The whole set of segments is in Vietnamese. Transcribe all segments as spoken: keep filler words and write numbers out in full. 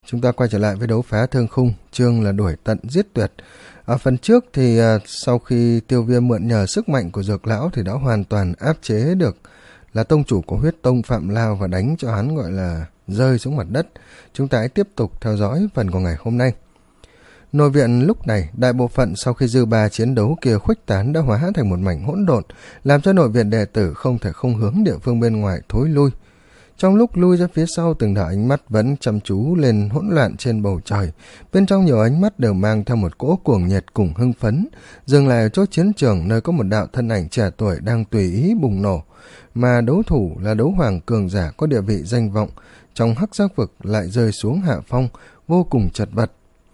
Chúng ta quay trở lại với đấu phá thương khung, chương là đuổi tận giết tuyệt. Ở phần trước thì à, sau khi Tiêu Viêm mượn nhờ sức mạnh của Dược Lão thì đã hoàn toàn áp chế được là tông chủ của huyết tông Phạm Lao và đánh cho hắn gọi là rơi xuống mặt đất. Chúng ta hãy tiếp tục theo dõi phần của ngày hôm nay. Nội viện lúc này, đại bộ phận sau khi dư ba chiến đấu kia khuếch tán đã hóa thành một mảnh hỗn độn, làm cho nội viện đệ tử không thể không hướng địa phương bên ngoài thối lui. Trong lúc lui ra phía sau, từng đạo ánh mắt vẫn chăm chú lên hỗn loạn trên bầu trời. Bên trong nhiều ánh mắt đều mang theo một cỗ cuồng nhiệt cùng hưng phấn. Dừng lại ở chỗ chiến trường nơi có một đạo thân ảnh trẻ tuổi đang tùy ý bùng nổ. Mà đấu thủ là đấu hoàng cường giả có địa vị danh vọng. Trong hắc giác vực lại rơi xuống hạ phong, vô cùng chật vật.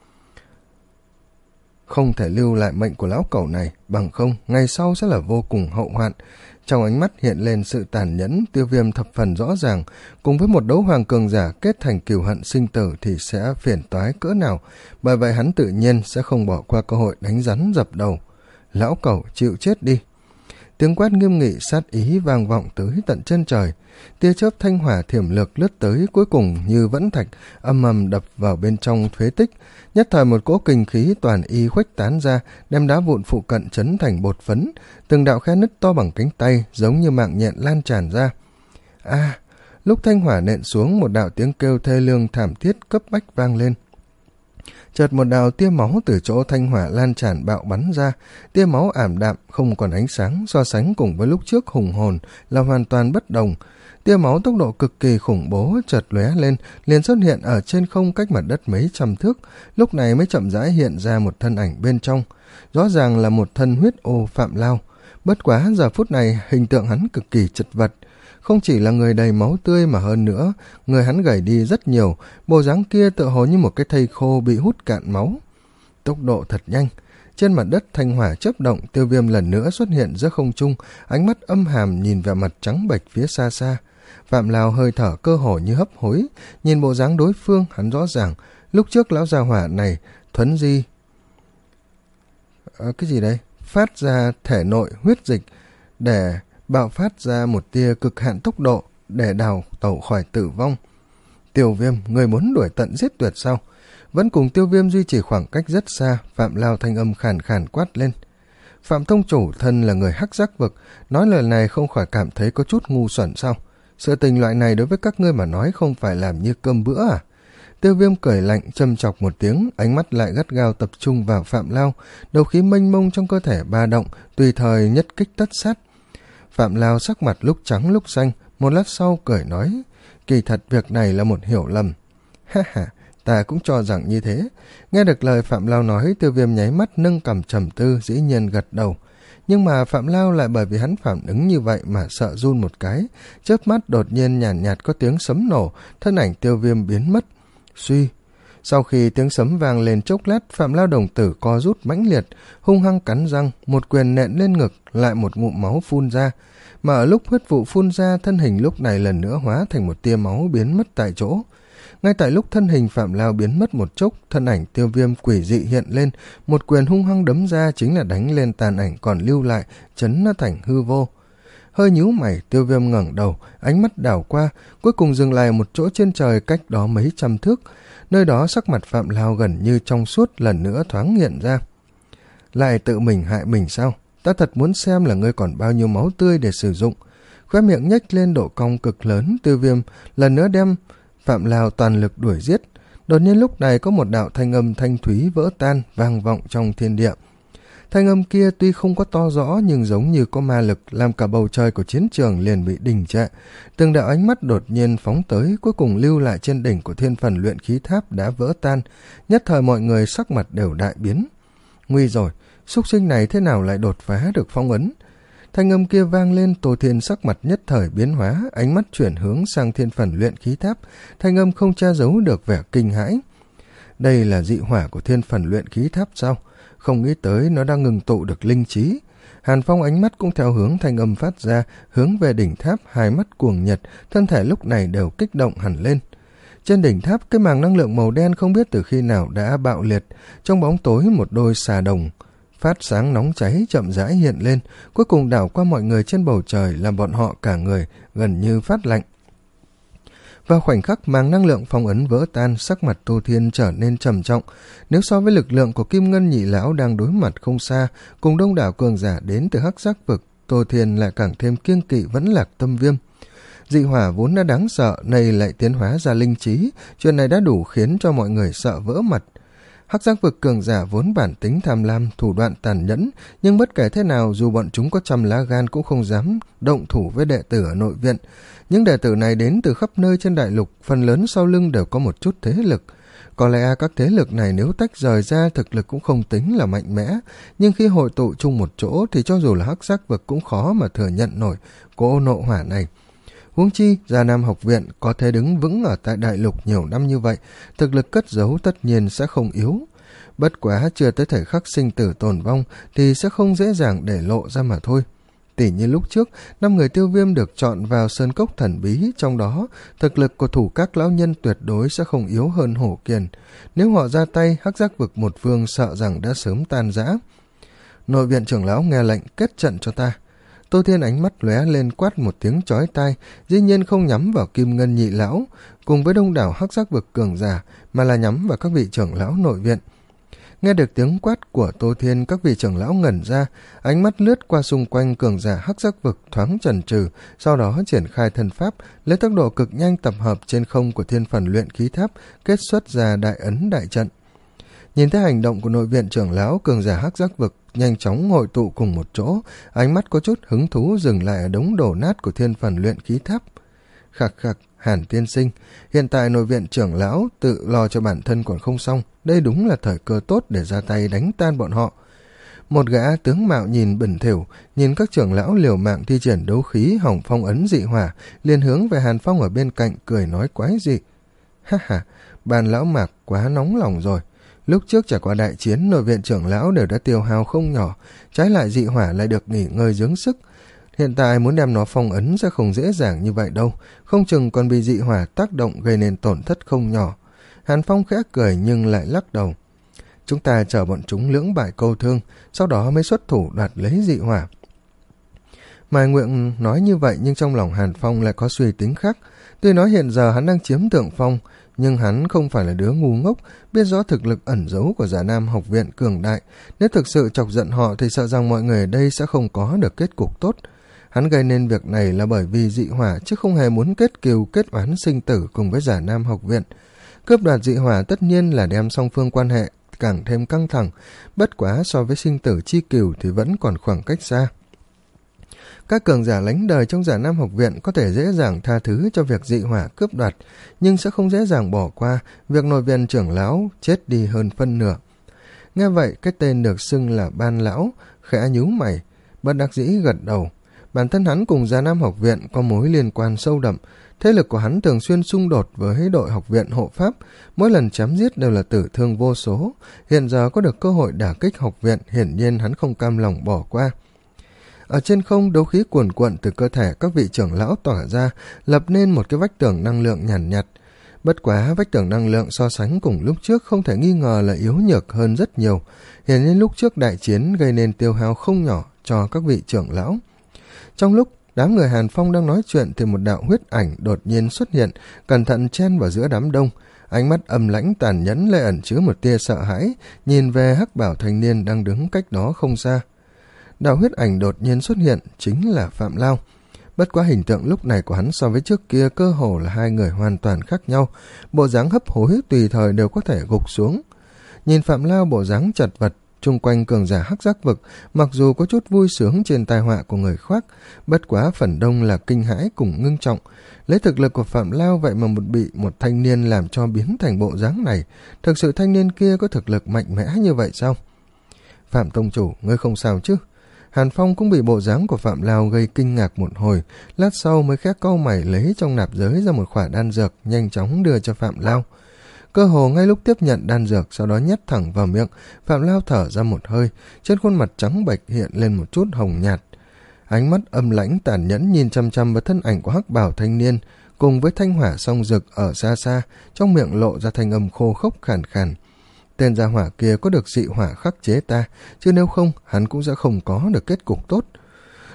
Không thể lưu lại mệnh của lão cẩu này, bằng không, ngày sau sẽ là vô cùng hậu hoạn. Trong ánh mắt hiện lên sự tàn nhẫn, Tiêu Viêm thập phần rõ ràng, cùng với một đấu hoàng cường giả kết thành cừu hận sinh tử thì sẽ phiền toái cỡ nào, bởi vậy hắn tự nhiên sẽ không bỏ qua cơ hội đánh rắn dập đầu. Lão cẩu chịu chết đi. Tiếng quát nghiêm nghị sát ý vang vọng tới tận chân trời, tia chớp thanh hỏa thiểm lược lướt tới, cuối cùng như vẫn thạch âm ầm đập vào bên trong phế tích. Nhất thời một cỗ kinh khí toàn y khuếch tán ra, đem đá vụn phụ cận chấn thành bột phấn, từng đạo khe nứt to bằng cánh tay giống như mạng nhện lan tràn ra. A! À, lúc thanh hỏa nện xuống, một đạo tiếng kêu thê lương thảm thiết cấp bách vang lên. Chợt một đạo tia máu từ chỗ thanh hỏa lan tràn bạo bắn ra, tia máu ảm đạm không còn ánh sáng, so sánh cùng với lúc trước hùng hồn là hoàn toàn bất đồng. Tia máu tốc độ cực kỳ khủng bố chợt lóe lên, liền xuất hiện ở trên không cách mặt đất mấy trăm thước, lúc này mới chậm rãi hiện ra một thân ảnh bên trong, rõ ràng là một thân huyết ô Phạm Lao. Bất quá giờ phút này hình tượng hắn cực kỳ chật vật, không chỉ là người đầy máu tươi mà hơn nữa, người hắn gầy đi rất nhiều, bộ dáng kia tựa hồ như một cái thây khô bị hút cạn máu. Tốc độ thật nhanh, trên mặt đất thanh hỏa chớp động, Tiêu Viêm lần nữa xuất hiện giữa không trung, ánh mắt âm hàm nhìn vào mặt trắng bệch phía xa xa. Phạm Lao hơi thở cơ hồ như hấp hối, nhìn bộ dáng đối phương hắn rõ ràng, lúc trước lão gia hỏa này thuấn di à, cái gì đây phát ra thể nội huyết dịch để bạo phát ra một tia cực hạn tốc độ để đào tẩu khỏi tử vong. Tiêu Viêm, người muốn đuổi tận giết tuyệt sao? Vẫn cùng Tiêu Viêm duy trì khoảng cách rất xa, Phạm Lao thanh âm khàn khàn quát lên. Phạm tông chủ thân là người hắc giác vực, nói lời này không khỏi cảm thấy có chút ngu xuẩn sao? Sự tình loại này đối với các ngươi mà nói không phải làm như cơm bữa à? Tiêu Viêm cười lạnh châm chọc một tiếng, ánh mắt lại gắt gao tập trung vào Phạm Lao, đầu khí mênh mông trong cơ thể ba động, tùy thời nhất kích tất sát. Phạm Lao sắc mặt lúc trắng lúc xanh, một lát sau cười nói, kỳ thật việc này là một hiểu lầm. Ha ha, ta cũng cho rằng như thế. Nghe được lời Phạm Lao nói, Tiêu Viêm nháy mắt nâng cằm trầm tư, dĩ nhiên gật đầu. Nhưng mà Phạm Lao lại bởi vì hắn phản ứng như vậy mà sợ run một cái, chớp mắt đột nhiên nhàn nhạt, nhạt có tiếng sấm nổ, thân ảnh Tiêu Viêm biến mất. Suy, sau khi tiếng sấm vang lên chốc lát, Phạm Lao đồng tử co rút mãnh liệt, hung hăng cắn răng, một quyền nện lên ngực, lại một ngụm máu phun ra. Mà ở lúc huyết vụ phun ra, thân hình lúc này lần nữa hóa thành một tia máu biến mất tại chỗ. Ngay tại lúc thân hình Phạm Lao biến mất một chốc, thân ảnh Tiêu Viêm quỷ dị hiện lên, một quyền hung hăng đấm ra chính là đánh lên tàn ảnh còn lưu lại, chấn nó thành hư vô. Hơi nhíu mày, Tiêu Viêm ngẩng đầu, ánh mắt đảo qua, cuối cùng dừng lại một chỗ trên trời cách đó mấy trăm thước. Nơi đó sắc mặt Phạm Lao gần như trong suốt lần nữa thoáng hiện ra. Lại tự mình hại mình sao? Ta thật muốn xem là ngươi còn bao nhiêu máu tươi để sử dụng. Khóe miệng nhếch lên độ cong cực lớn, Tiêu Viêm lần nữa đem Phạm Lao toàn lực đuổi giết. Đột nhiên lúc này có một đạo thanh âm thanh thúy vỡ tan vang vọng trong thiên địa. Thanh âm kia tuy không có to rõ nhưng giống như có ma lực, làm cả bầu trời của chiến trường liền bị đình trệ. Từng đạo ánh mắt đột nhiên phóng tới, cuối cùng lưu lại trên đỉnh của thiên phần luyện khí tháp đã vỡ tan. Nhất thời mọi người sắc mặt đều đại biến. Nguy rồi, súc sinh này thế nào lại đột phá được phong ấn? Thanh âm kia vang lên, Tô Thiên sắc mặt nhất thời biến hóa, ánh mắt chuyển hướng sang thiên phần luyện khí tháp, thanh âm không che giấu được vẻ kinh hãi. Đây là dị hỏa của thiên phần luyện khí tháp sao? Không nghĩ tới nó đang ngừng tụ được linh trí. Hàn Phong ánh mắt cũng theo hướng thanh âm phát ra, hướng về đỉnh tháp, hai mắt cuồng nhiệt, thân thể lúc này đều kích động hẳn lên. Trên đỉnh tháp, cái màng năng lượng màu đen không biết từ khi nào đã bạo liệt, trong bóng tối một đôi xà đồng phát sáng nóng cháy chậm rãi hiện lên, cuối cùng đảo qua mọi người trên bầu trời, làm bọn họ cả người gần như phát lạnh. Vào khoảnh khắc màng năng lượng phong ấn vỡ tan, sắc mặt Tô Thiên trở nên trầm trọng. Nếu so với lực lượng của Kim Ngân nhị lão đang đối mặt không xa cùng đông đảo cường giả đến từ Hắc Giác vực, Tô Thiên lại càng thêm kiêng kỵ Vẫn Lạc Tâm Viêm. Dị hỏa vốn đã đáng sợ, nay lại tiến hóa ra linh trí, chuyện này đã đủ khiến cho mọi người sợ vỡ mặt. Hắc Giác vực cường giả vốn bản tính tham lam, thủ đoạn tàn nhẫn, nhưng bất kể thế nào dù bọn chúng có trăm lá gan cũng không dám động thủ với đệ tử ở nội viện. Những đệ tử này đến từ khắp nơi trên đại lục, phần lớn sau lưng đều có một chút thế lực. Có lẽ các thế lực này nếu tách rời ra thực lực cũng không tính là mạnh mẽ, nhưng khi hội tụ chung một chỗ thì cho dù là Hắc Giác vực cũng khó mà thừa nhận nổi cỗ nộ hỏa này. Huống chi, Già Nam học viện có thể đứng vững ở tại đại lục nhiều năm như vậy, thực lực cất giấu tất nhiên sẽ không yếu. Bất quá chưa tới thời khắc sinh tử tồn vong thì sẽ không dễ dàng để lộ ra mà thôi. Tỉ như lúc trước, năm người Tiêu Viêm được chọn vào sơn cốc thần bí, trong đó thực lực của thủ các lão nhân tuyệt đối sẽ không yếu hơn Hổ Kiền. Nếu họ ra tay, Hắc Giác vực một vương sợ rằng đã sớm tan rã. Nội viện trưởng lão nghe lệnh kết trận cho ta. Tô Thiên ánh mắt lóe lên quát một tiếng chói tai, dĩ nhiên không nhắm vào Kim Ngân nhị lão cùng với đông đảo Hắc Giác vực cường giả, mà là nhắm vào các vị trưởng lão nội viện. Nghe được tiếng quát của Tô Thiên, các vị trưởng lão ngẩn ra, ánh mắt lướt qua xung quanh cường giả Hắc Giác vực thoáng chần chừ, sau đó triển khai thân pháp, lấy tốc độ cực nhanh tập hợp trên không của thiên phần luyện khí tháp, kết xuất ra đại ấn đại trận. Nhìn thấy hành động của nội viện trưởng lão, cường giả Hắc Giác vực nhanh chóng hội tụ cùng một chỗ, ánh mắt có chút hứng thú dừng lại ở đống đổ nát của thiên phần luyện khí tháp. Khặc khặc, Hàn tiên sinh, hiện tại nội viện trưởng lão tự lo cho bản thân còn không xong, đây đúng là thời cơ tốt để ra tay đánh tan bọn họ. Một gã tướng mạo nhìn bẩn thỉu, nhìn các trưởng lão liều mạng thi triển đấu khí hỏng phong ấn dị hỏa, liền hướng về Hàn Phong ở bên cạnh cười nói quái dị. Ha ha, bàn lão Mạc quá nóng lòng rồi. Lúc trước trải qua đại chiến, nội viện trưởng lão đều đã tiêu hao không nhỏ, trái lại dị hỏa lại được nghỉ ngơi dưỡng sức. Hiện tại muốn đem nó phong ấn sẽ không dễ dàng như vậy đâu, không chừng còn bị dị hỏa tác động gây nên tổn thất không nhỏ. Hàn Phong khẽ cười nhưng lại lắc đầu. Chúng ta chờ bọn chúng lưỡng bại câu thương, sau đó mới xuất thủ đoạt lấy dị hỏa. Mai Nguyện nói như vậy nhưng trong lòng Hàn Phong lại có suy tính khác. Tuy nói hiện giờ hắn đang chiếm thượng phong, nhưng hắn không phải là đứa ngu ngốc, biết rõ thực lực ẩn giấu của Già Nam học viện cường đại. Nếu thực sự chọc giận họ thì sợ rằng mọi người ở đây sẽ không có được kết cục tốt. Hắn gây nên việc này là bởi vì dị hỏa chứ không hề muốn kết cừu kết oán sinh tử cùng với Già Nam học viện. Cướp đoạt dị hỏa tất nhiên là đem song phương quan hệ càng thêm căng thẳng, bất quá so với sinh tử chi cừu thì vẫn còn khoảng cách xa. Các cường giả lánh đời trong Già Nam học viện có thể dễ dàng tha thứ cho việc dị hỏa cướp đoạt, nhưng sẽ không dễ dàng bỏ qua việc nội viện trưởng lão chết đi hơn phân nửa. Nghe vậy, cái tên được xưng là Ban lão khẽ nhíu mày, bất đắc dĩ gật đầu. Bản thân hắn cùng Già Nam học viện có mối liên quan sâu đậm, thế lực của hắn thường xuyên xung đột với đội học viện hộ pháp, mỗi lần chém giết đều là tử thương vô số. Hiện giờ có được cơ hội đả kích học viện, hiển nhiên hắn không cam lòng bỏ qua. Ở trên không, đấu khí cuồn cuộn từ cơ thể các vị trưởng lão tỏa ra, lập nên một cái vách tường năng lượng nhàn nhạt, nhạt. Bất quá vách tường năng lượng so sánh cùng lúc trước không thể nghi ngờ là yếu nhược hơn rất nhiều, hiển nhiên lúc trước đại chiến gây nên tiêu hao không nhỏ cho các vị trưởng lão. Trong lúc đám người Hàn Phong đang nói chuyện thì một đạo huyết ảnh đột nhiên xuất hiện, cẩn thận chen vào giữa đám đông, ánh mắt âm lãnh tàn nhẫn lại ẩn chứa một tia sợ hãi, nhìn về hắc bảo thanh niên đang đứng cách đó không xa. Đạo huyết ảnh đột nhiên xuất hiện chính là Phạm Lao. Bất quá hình tượng lúc này của hắn so với trước kia cơ hồ là hai người hoàn toàn khác nhau, bộ dáng hấp hối tùy thời đều có thể gục xuống. Nhìn Phạm Lao bộ dáng chật vật, chung quanh cường giả Hắc Giác vực, mặc dù có chút vui sướng trên tai họa của người khác, bất quá phần đông là kinh hãi cùng ngưng trọng. Lấy thực lực của Phạm Lao vậy mà một bị một thanh niên làm cho biến thành bộ dáng này, thực sự thanh niên kia có thực lực mạnh mẽ như vậy sao? Phạm tông chủ, ngươi không sao chứ? Hàn Phong cũng bị bộ dáng của Phạm Lao gây kinh ngạc một hồi, lát sau mới khẽ cau mày lấy trong nạp giới ra một khỏa đan dược, nhanh chóng đưa cho Phạm Lao. Cơ hồ ngay lúc tiếp nhận đan dược, sau đó nhét thẳng vào miệng, Phạm Lao thở ra một hơi, trên khuôn mặt trắng bệch hiện lên một chút hồng nhạt. Ánh mắt âm lãnh tàn nhẫn nhìn chăm chăm vào thân ảnh của hắc bào thanh niên, cùng với thanh hỏa song rực ở xa xa, trong miệng lộ ra thanh âm khô khốc khàn khàn. Tên gia hỏa kia có được dị hỏa khắc chế ta, chứ nếu không, hắn cũng sẽ không có được kết cục tốt.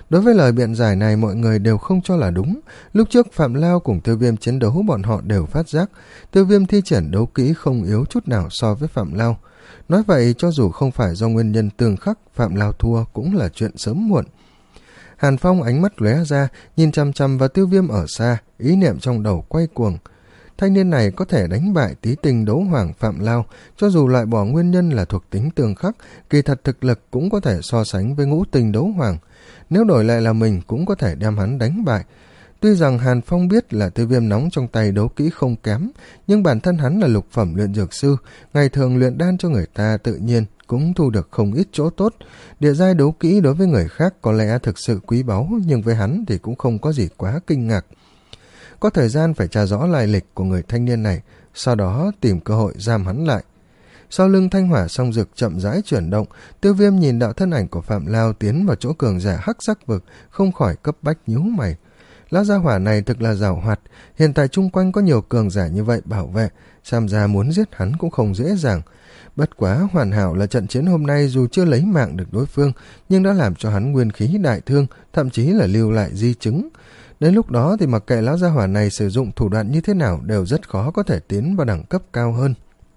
Đối với lời biện giải này mọi người đều không cho là đúng. Lúc trước Phạm Lao cùng Tiêu Viêm chiến đấu bọn họ đều phát giác Tiêu Viêm thi triển đấu kỹ không yếu chút nào so với Phạm Lao. Nói vậy cho dù không phải do nguyên nhân tương khắc, Phạm Lao thua cũng là chuyện sớm muộn. Hàn Phong ánh mắt lóe ra, nhìn chằm chằm vào Tiêu Viêm ở xa, ý niệm trong đầu quay cuồng. Thanh niên này có thể đánh bại tí tình đấu hoàng Phạm Lao, cho dù loại bỏ nguyên nhân là thuộc tính tương khắc, kỳ thật thực lực cũng có thể so sánh với ngũ tình đấu hoàng. Nếu đổi lại là mình cũng có thể đem hắn đánh bại. Tuy rằng Hàn Phong biết là Tiêu Viêm nóng trong tay đấu kỹ không kém, nhưng bản thân hắn là lục phẩm luyện dược sư, ngày thường luyện đan cho người ta tự nhiên cũng thu được không ít chỗ tốt. Địa giai đấu kỹ đối với người khác có lẽ thực sự quý báu, nhưng với hắn thì cũng không có gì quá kinh ngạc. Có thời gian phải tra rõ lai lịch của người thanh niên này, sau đó tìm cơ hội giam hắn lại. Sau lưng thanh hỏa song dực chậm rãi chuyển động, Tiêu Viêm nhìn đạo thân ảnh của Phạm Lao tiến vào chỗ cường giả hắc sắc vực, không khỏi cấp bách nhíu mày. Lão gia hỏa này thực là giàu hoạt, hiện tại chung quanh có nhiều cường giả như vậy bảo vệ, xem ra muốn giết hắn cũng không dễ dàng. Bất quá hoàn hảo là trận chiến hôm nay dù chưa lấy mạng được đối phương, nhưng đã làm cho hắn nguyên khí đại thương, thậm chí là lưu lại di chứng. Đến lúc đó thì mặc kệ lão gia hỏa này sử dụng thủ đoạn như thế nào đều rất khó có thể tiến vào đẳng cấp cao hơn.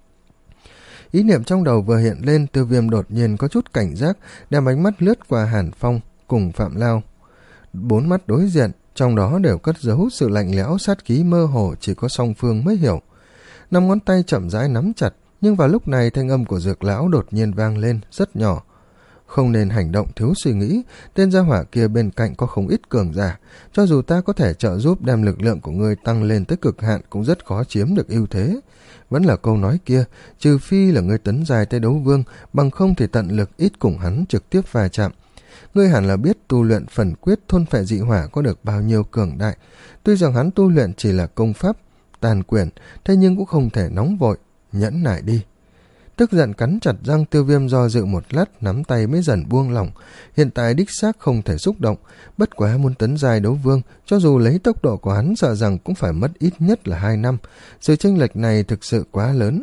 Ý niệm trong đầu vừa hiện lên, Tiêu Viêm đột nhiên có chút cảnh giác, đem ánh mắt lướt qua Hàn Phong cùng Phạm Lao. Bốn mắt đối diện, trong đó đều cất giấu sự lạnh lẽo sát khí mơ hồ chỉ có song phương mới hiểu. Năm ngón tay chậm rãi nắm chặt, nhưng vào lúc này thanh âm của Dược lão đột nhiên vang lên, rất nhỏ. Không nên hành động thiếu suy nghĩ, tên gia hỏa kia bên cạnh có không ít cường giả, cho dù ta có thể trợ giúp đem lực lượng của ngươi tăng lên tới cực hạn cũng rất khó chiếm được ưu thế. Vẫn là câu nói kia, trừ phi là ngươi tấn dài tới đấu vương, bằng không thì tận lực ít cùng hắn trực tiếp va chạm. Ngươi hẳn là biết tu luyện phần quyết thôn phệ dị hỏa có được bao nhiêu cường đại. Tuy rằng hắn tu luyện chỉ là công pháp tàn quyển, thế nhưng cũng không thể nóng vội, nhẫn nại đi. Tức giận cắn chặt răng, Tiêu Viêm do dự một lát, nắm tay mới dần buông lỏng. Hiện tại đích xác không thể xúc động, bất quá muốn tấn giai đấu vương, cho dù lấy tốc độ của hắn sợ rằng cũng phải mất ít nhất là hai năm. Sự chênh lệch này thực sự quá lớn.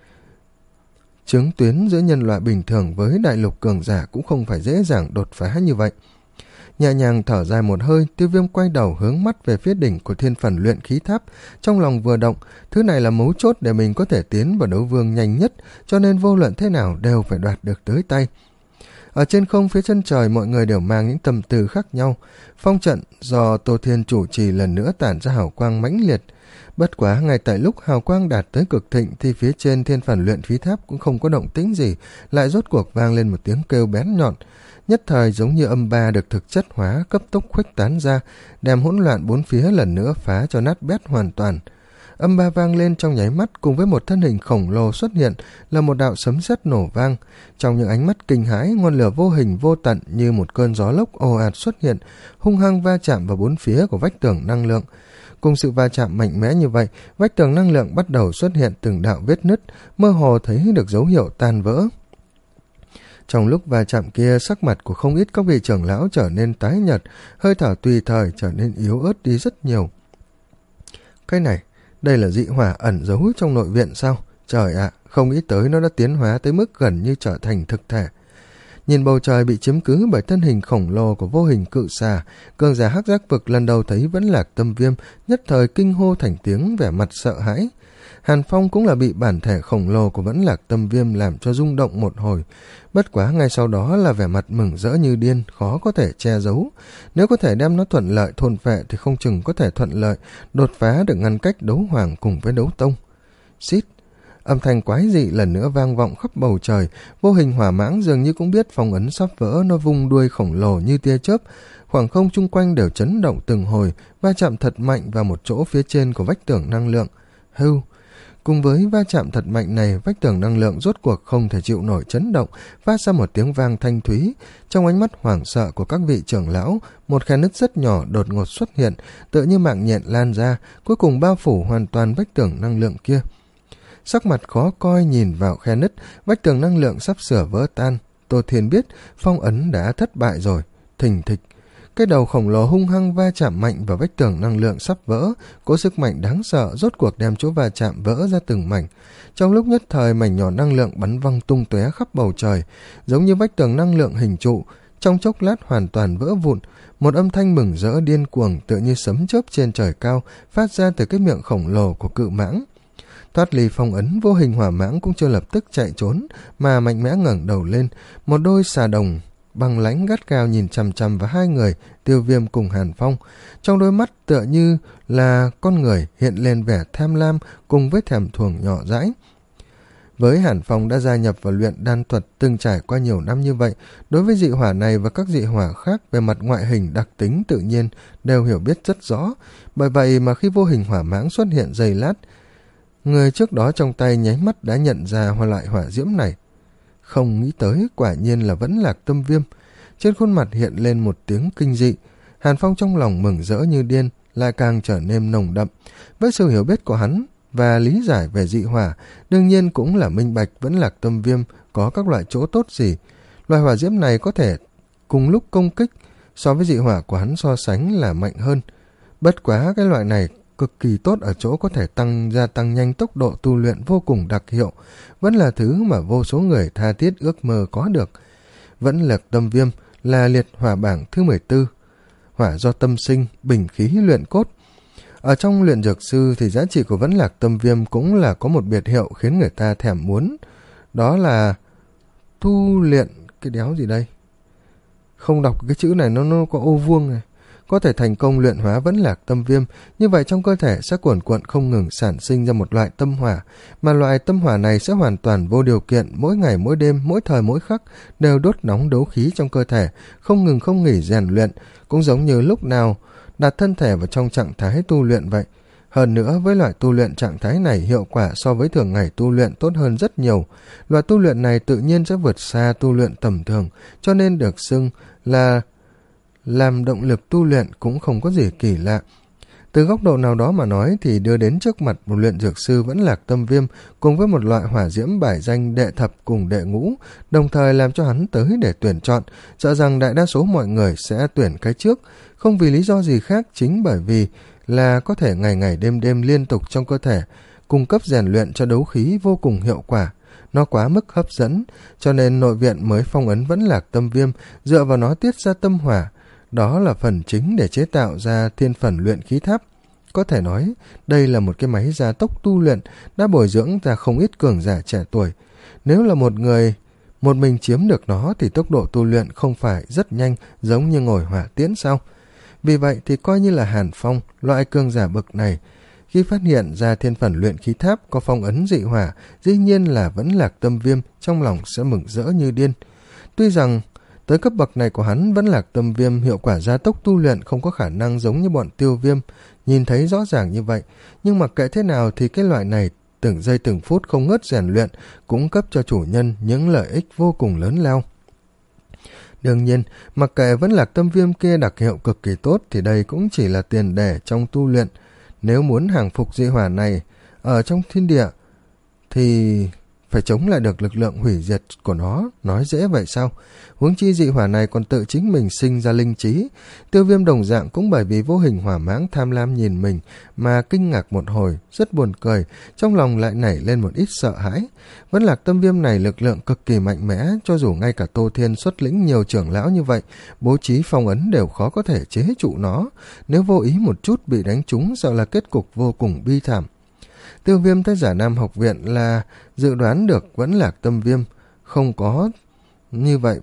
Chứng tuyến giữa nhân loại bình thường với đại lục cường giả cũng không phải dễ dàng đột phá như vậy. Nhẹ nhàng thở dài một hơi, Tiêu Viêm quay đầu hướng mắt về phía đỉnh của thiên phần luyện khí tháp, trong lòng vừa động, thứ này là mấu chốt để mình có thể tiến vào đấu vương nhanh nhất, cho nên vô luận thế nào đều phải đoạt được tới tay. Ở trên không phía chân trời mọi người đều mang những tâm tư khác nhau. Phong trận do Tô Thiên chủ trì lần nữa tản ra hào quang mãnh liệt. Bất quá ngay tại lúc hào quang đạt tới cực thịnh thì phía trên thiên phần luyện khí tháp cũng không có động tĩnh gì, lại rốt cuộc vang lên một tiếng kêu bén nhọn. Nhất thời giống như âm ba được thực chất hóa, cấp tốc khuếch tán ra, đem hỗn loạn bốn phía lần nữa phá cho nát bét hoàn toàn. Âm ba vang lên trong nháy mắt, cùng với một thân hình khổng lồ xuất hiện là một đạo sấm sét nổ vang. Trong những ánh mắt kinh hãi, ngọn lửa vô hình vô tận như một cơn gió lốc ồ ạt xuất hiện, hung hăng va chạm vào bốn phía của vách tường năng lượng. Cùng sự va chạm mạnh mẽ như vậy, vách tường năng lượng bắt đầu xuất hiện từng đạo vết nứt, mơ hồ thấy được dấu hiệu tan vỡ. Trong lúc va chạm kia, sắc mặt của không ít các vị trưởng lão trở nên tái nhợt, hơi thở tùy thời trở nên yếu ớt đi rất nhiều. Cái này, đây là dị hỏa ẩn giấu trong nội viện sao? Trời ạ, không nghĩ tới nó đã tiến hóa tới mức gần như trở thành thực thể. Nhìn bầu trời bị chiếm cứ bởi thân hình khổng lồ của vô hình cự xà, cường giả hắc giác vực lần đầu thấy Vẫn Lạc Tâm Viêm, nhất thời kinh hô thành tiếng, vẻ mặt sợ hãi. Hàn Phong cũng là bị bản thể khổng lồ của Vẫn Lạc Tâm Viêm làm cho rung động một hồi. Bất quá ngay sau đó là vẻ mặt mừng rỡ như điên, khó có thể che giấu. Nếu có thể đem nó thuận lợi thôn phệ thì không chừng có thể thuận lợi đột phá được ngăn cách đấu hoàng cùng với đấu tông. Xít! Âm thanh quái dị lần nữa vang vọng khắp bầu trời, vô hình hỏa mãng dường như cũng biết phong ấn sắp vỡ, nó vung đuôi khổng lồ như tia chớp, khoảng không chung quanh đều chấn động từng hồi, va chạm thật mạnh vào một chỗ phía trên của vách tường năng lượng. Hưu! Cùng với va chạm thật mạnh này, vách tường năng lượng rốt cuộc không thể chịu nổi chấn động, phát ra một tiếng vang thanh thúy. Trong ánh mắt hoảng sợ của các vị trưởng lão, một khe nứt rất nhỏ đột ngột xuất hiện, tựa như mạng nhện lan ra, cuối cùng bao phủ hoàn toàn vách tường năng lượng kia. Sắc mặt khó coi nhìn vào khe nứt, vách tường năng lượng sắp sửa vỡ tan. Tô Thiên biết phong ấn đã thất bại rồi. Thình thịch, cái đầu khổng lồ hung hăng va chạm mạnh vào vách tường năng lượng sắp vỡ, cỗ sức mạnh đáng sợ rốt cuộc đem chỗ va chạm vỡ ra từng mảnh. Trong lúc nhất thời, mảnh nhỏ năng lượng bắn văng tung tóe khắp bầu trời, giống như vách tường năng lượng hình trụ, trong chốc lát hoàn toàn vỡ vụn. Một âm thanh mừng rỡ điên cuồng tựa như sấm chớp trên trời cao phát ra từ cái miệng khổng lồ của cự mãng. Thoát ly phong ấn, vô hình hỏa mãng cũng chưa lập tức chạy trốn, mà mạnh mẽ ngẩng đầu lên. Một đôi xà đồng băng lãnh gắt gao nhìn chằm chằm vào hai người, Tiêu Viêm cùng Hàn Phong. Trong đôi mắt tựa như là con người hiện lên vẻ tham lam cùng với thèm thuồng nhỏ dãi. Với Hàn Phong đã gia nhập vào luyện đan thuật từng trải qua nhiều năm như vậy, đối với dị hỏa này và các dị hỏa khác về mặt ngoại hình đặc tính tự nhiên đều hiểu biết rất rõ. Bởi vậy mà khi vô hình hỏa mãng xuất hiện giây lát, người trước đó trong tay nháy mắt đã nhận ra hoa loại hỏa diễm này. Không nghĩ tới quả nhiên là vẫn Lạc Tâm Viêm. Trên khuôn mặt hiện lên một tiếng kinh dị. Hàn Phong trong lòng mừng rỡ như điên lại càng trở nên nồng đậm. Với sự hiểu biết của hắn và lý giải về dị hỏa, đương nhiên cũng là minh bạch vẫn Lạc Tâm Viêm có các loại chỗ tốt gì. Loại hỏa diễm này có thể cùng lúc công kích, so với dị hỏa của hắn so sánh là mạnh hơn. Bất quá cái loại này cực kỳ tốt ở chỗ có thể tăng gia tăng nhanh tốc độ tu luyện vô cùng đặc hiệu, vẫn là thứ mà vô số người tha thiết ước mơ có được. Vẫn Lạc Tâm Viêm là liệt hỏa bảng thứ mười bốn, hỏa do tâm sinh, bình khí luyện cốt. Ở trong luyện dược sư thì giá trị của Vẫn Lạc Tâm Viêm cũng là có một biệt hiệu khiến người ta thèm muốn, đó là tu luyện cái đéo gì đây, không đọc cái chữ này, nó, nó có ô vuông này. Có thể thành công luyện hóa Vẫn Lạc Tâm Viêm, như vậy trong cơ thể sẽ cuồn cuộn không ngừng sản sinh ra một loại tâm hỏa, mà loại tâm hỏa này sẽ hoàn toàn vô điều kiện, mỗi ngày mỗi đêm, mỗi thời mỗi khắc đều đốt nóng đấu khí trong cơ thể, không ngừng không nghỉ rèn luyện, cũng giống như lúc nào đặt thân thể vào trong trạng thái tu luyện vậy. Hơn nữa, với loại tu luyện trạng thái này hiệu quả so với thường ngày tu luyện tốt hơn rất nhiều. Loại tu luyện này tự nhiên sẽ vượt xa tu luyện tầm thường, cho nên được xưng là làm động lực tu luyện cũng không có gì kỳ lạ. Từ góc độ nào đó mà nói thì đưa đến trước mặt một luyện dược sư Vẫn Lạc Tâm Viêm cùng với một loại hỏa diễm bài danh đệ thập cùng đệ ngũ, đồng thời làm cho hắn tới để tuyển chọn, sợ rằng đại đa số mọi người sẽ tuyển cái trước, không vì lý do gì khác, chính bởi vì là có thể ngày ngày đêm đêm liên tục trong cơ thể, cung cấp rèn luyện cho đấu khí vô cùng hiệu quả. Nó quá mức hấp dẫn, cho nên nội viện mới phong ấn Vẫn Lạc Tâm Viêm, dựa vào nó tiết ra tâm hỏa. Đó là phần chính để chế tạo ra thiên phần luyện khí tháp. Có thể nói, đây là một cái máy gia tốc tu luyện đã bồi dưỡng ra không ít cường giả trẻ tuổi. Nếu là một người, một mình chiếm được nó thì tốc độ tu luyện không phải rất nhanh giống như ngồi hỏa tiễn sao? Vì vậy thì coi như là Hàn Phong, loại cường giả bậc này, khi phát hiện ra thiên phần luyện khí tháp có phong ấn dị hỏa, dĩ nhiên là Vẫn Lạc Tâm Viêm trong lòng sẽ mừng rỡ như điên. Tuy rằng tới cấp bậc này của hắn, Vẫn Lạc Tâm Viêm hiệu quả gia tốc tu luyện không có khả năng giống như bọn Tiêu Viêm nhìn thấy rõ ràng như vậy, nhưng mặc kệ thế nào thì cái loại này từng giây từng phút không ngớt rèn luyện cũng cấp cho chủ nhân những lợi ích vô cùng lớn lao. Đương nhiên, mặc kệ Vẫn Lạc Tâm Viêm kia đặc hiệu cực kỳ tốt thì đây cũng chỉ là tiền đề trong tu luyện. Nếu muốn hàng phục dị hỏa này ở trong thiên địa thì phải chống lại được lực lượng hủy diệt của nó, nói dễ vậy sao? Huống chi dị hỏa này còn tự chính mình sinh ra linh trí. Tiêu Viêm đồng dạng cũng bởi vì vô hình hỏa mãng tham lam nhìn mình mà kinh ngạc một hồi, rất buồn cười, trong lòng lại nảy lên một ít sợ hãi. Vẫn Lạc Tâm Viêm này lực lượng cực kỳ mạnh mẽ, cho dù ngay cả Tô Thiên xuất lĩnh nhiều trưởng lão như vậy, bố trí phong ấn đều khó có thể chế trụ nó. Nếu vô ý một chút bị đánh trúng sợ là kết cục vô cùng bi thảm. Tiêu Viêm tới Giả Nam học viện là dự đoán được Vẫn Lạc Tâm Viêm không có như vậy,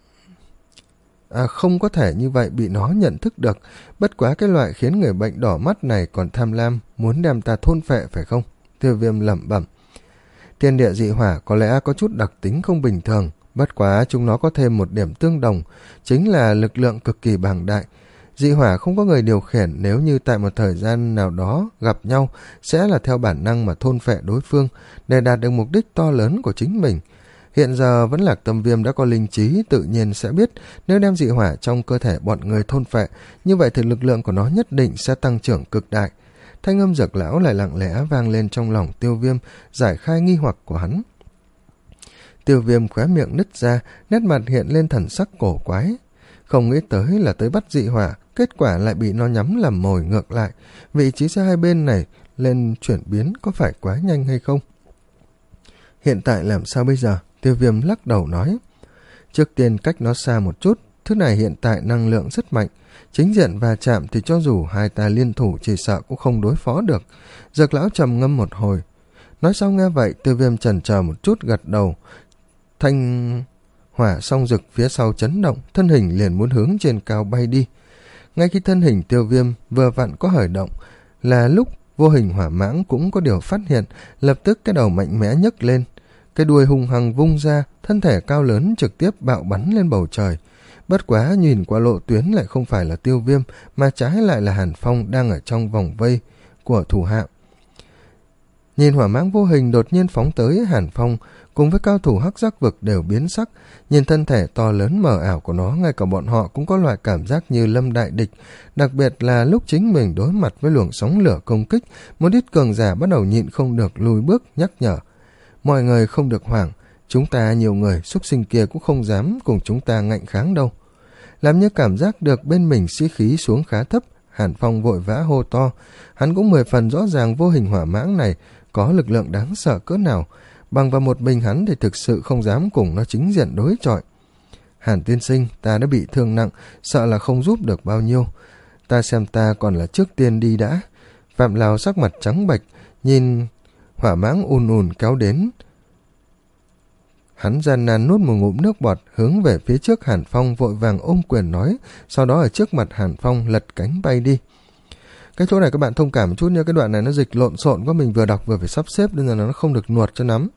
à, không có thể như vậy bị nó nhận thức được. Bất quá cái loại khiến người bệnh đỏ mắt này còn tham lam, muốn đem ta thôn phệ phải không? Tiêu Viêm lẩm bẩm. Thiên địa dị hỏa có lẽ có chút đặc tính không bình thường, bất quá chúng nó có thêm một điểm tương đồng, chính là lực lượng cực kỳ bàng đại. Dị hỏa không có người điều khiển, nếu như tại một thời gian nào đó gặp nhau sẽ là theo bản năng mà thôn phệ đối phương để đạt được mục đích to lớn của chính mình. Hiện giờ Vẫn Lạc Tâm Viêm đã có linh trí, tự nhiên sẽ biết nếu đem dị hỏa trong cơ thể bọn người thôn phệ, như vậy thì lực lượng của nó nhất định sẽ tăng trưởng cực đại. Thanh âm Dược lão lại lặng lẽ vang lên trong lòng Tiêu Viêm, giải khai nghi hoặc của hắn. Tiêu Viêm khóe miệng nứt ra, nét mặt hiện lên thần sắc cổ quái. Không nghĩ tới là tới bắt dị hỏa, kết quả lại bị nó nhắm làm mồi ngược lại. Vị trí giữa hai bên này lên chuyển biến có phải quá nhanh hay không? Hiện tại làm sao bây giờ? Tiêu Viêm lắc đầu nói. Trước tiên cách nó xa một chút, thứ này hiện tại năng lượng rất mạnh, chính diện va chạm thì cho dù hai ta liên thủ chỉ sợ cũng không đối phó được. Dược lão trầm ngâm một hồi. Nói xong nghe vậy, Tiêu Viêm chần chờ một chút gật đầu. Thanh hỏa song rực phía sau chấn động, thân hình liền muốn hướng trên cao bay đi. Ngay khi thân hình Tiêu Viêm vừa vặn có khởi động, là lúc vô hình hỏa mãng cũng có điều phát hiện, lập tức cái đầu mạnh mẽ nhấc lên. Cái đuôi hung hăng vung ra, thân thể cao lớn trực tiếp bạo bắn lên bầu trời. Bất quá nhìn qua lộ tuyến lại không phải là Tiêu Viêm, mà trái lại là Hàn Phong đang ở trong vòng vây của thủ hạ. Nhìn hỏa mãng vô hình đột nhiên phóng tới, Hàn Phong cùng với cao thủ hắc giác vực đều biến sắc. Nhìn thân thể to lớn mờ ảo của nó, ngay cả bọn họ cũng có loại cảm giác như lâm đại địch. Đặc biệt là lúc chính mình đối mặt với luồng sóng lửa công kích, một ít cường giả bắt đầu nhịn không được lùi bước nhắc nhở. Mọi người không được hoảng, chúng ta nhiều người, súc sinh kia cũng không dám cùng chúng ta ngạnh kháng đâu. Làm như cảm giác được bên mình sĩ khí xuống khá thấp, Hàn Phong vội vã hô to. Hắn cũng mười phần rõ ràng vô hình hỏa mãng này có lực lượng đáng sợ cỡ nào, bằng vào một mình hắn thì thực sự không dám cùng nó chính diện đối chọi. Hàn tiên sinh, ta đã bị thương nặng, sợ là không giúp được bao nhiêu. Ta xem ta còn là trước tiên đi đã. Phạm Lào sắc mặt trắng bệch, nhìn hỏa mãng ùn ùn kéo đến. Hắn gian nan nuốt một ngụm nước bọt, hướng về phía trước Hàn Phong vội vàng ôm quyền nói, sau đó ở trước mặt Hàn Phong lật cánh bay đi. Cái chỗ này các bạn thông cảm một chút nha, cái đoạn này nó dịch lộn xộn quá, mình vừa đọc vừa phải sắp xếp nên là nó không được nuột cho lắm.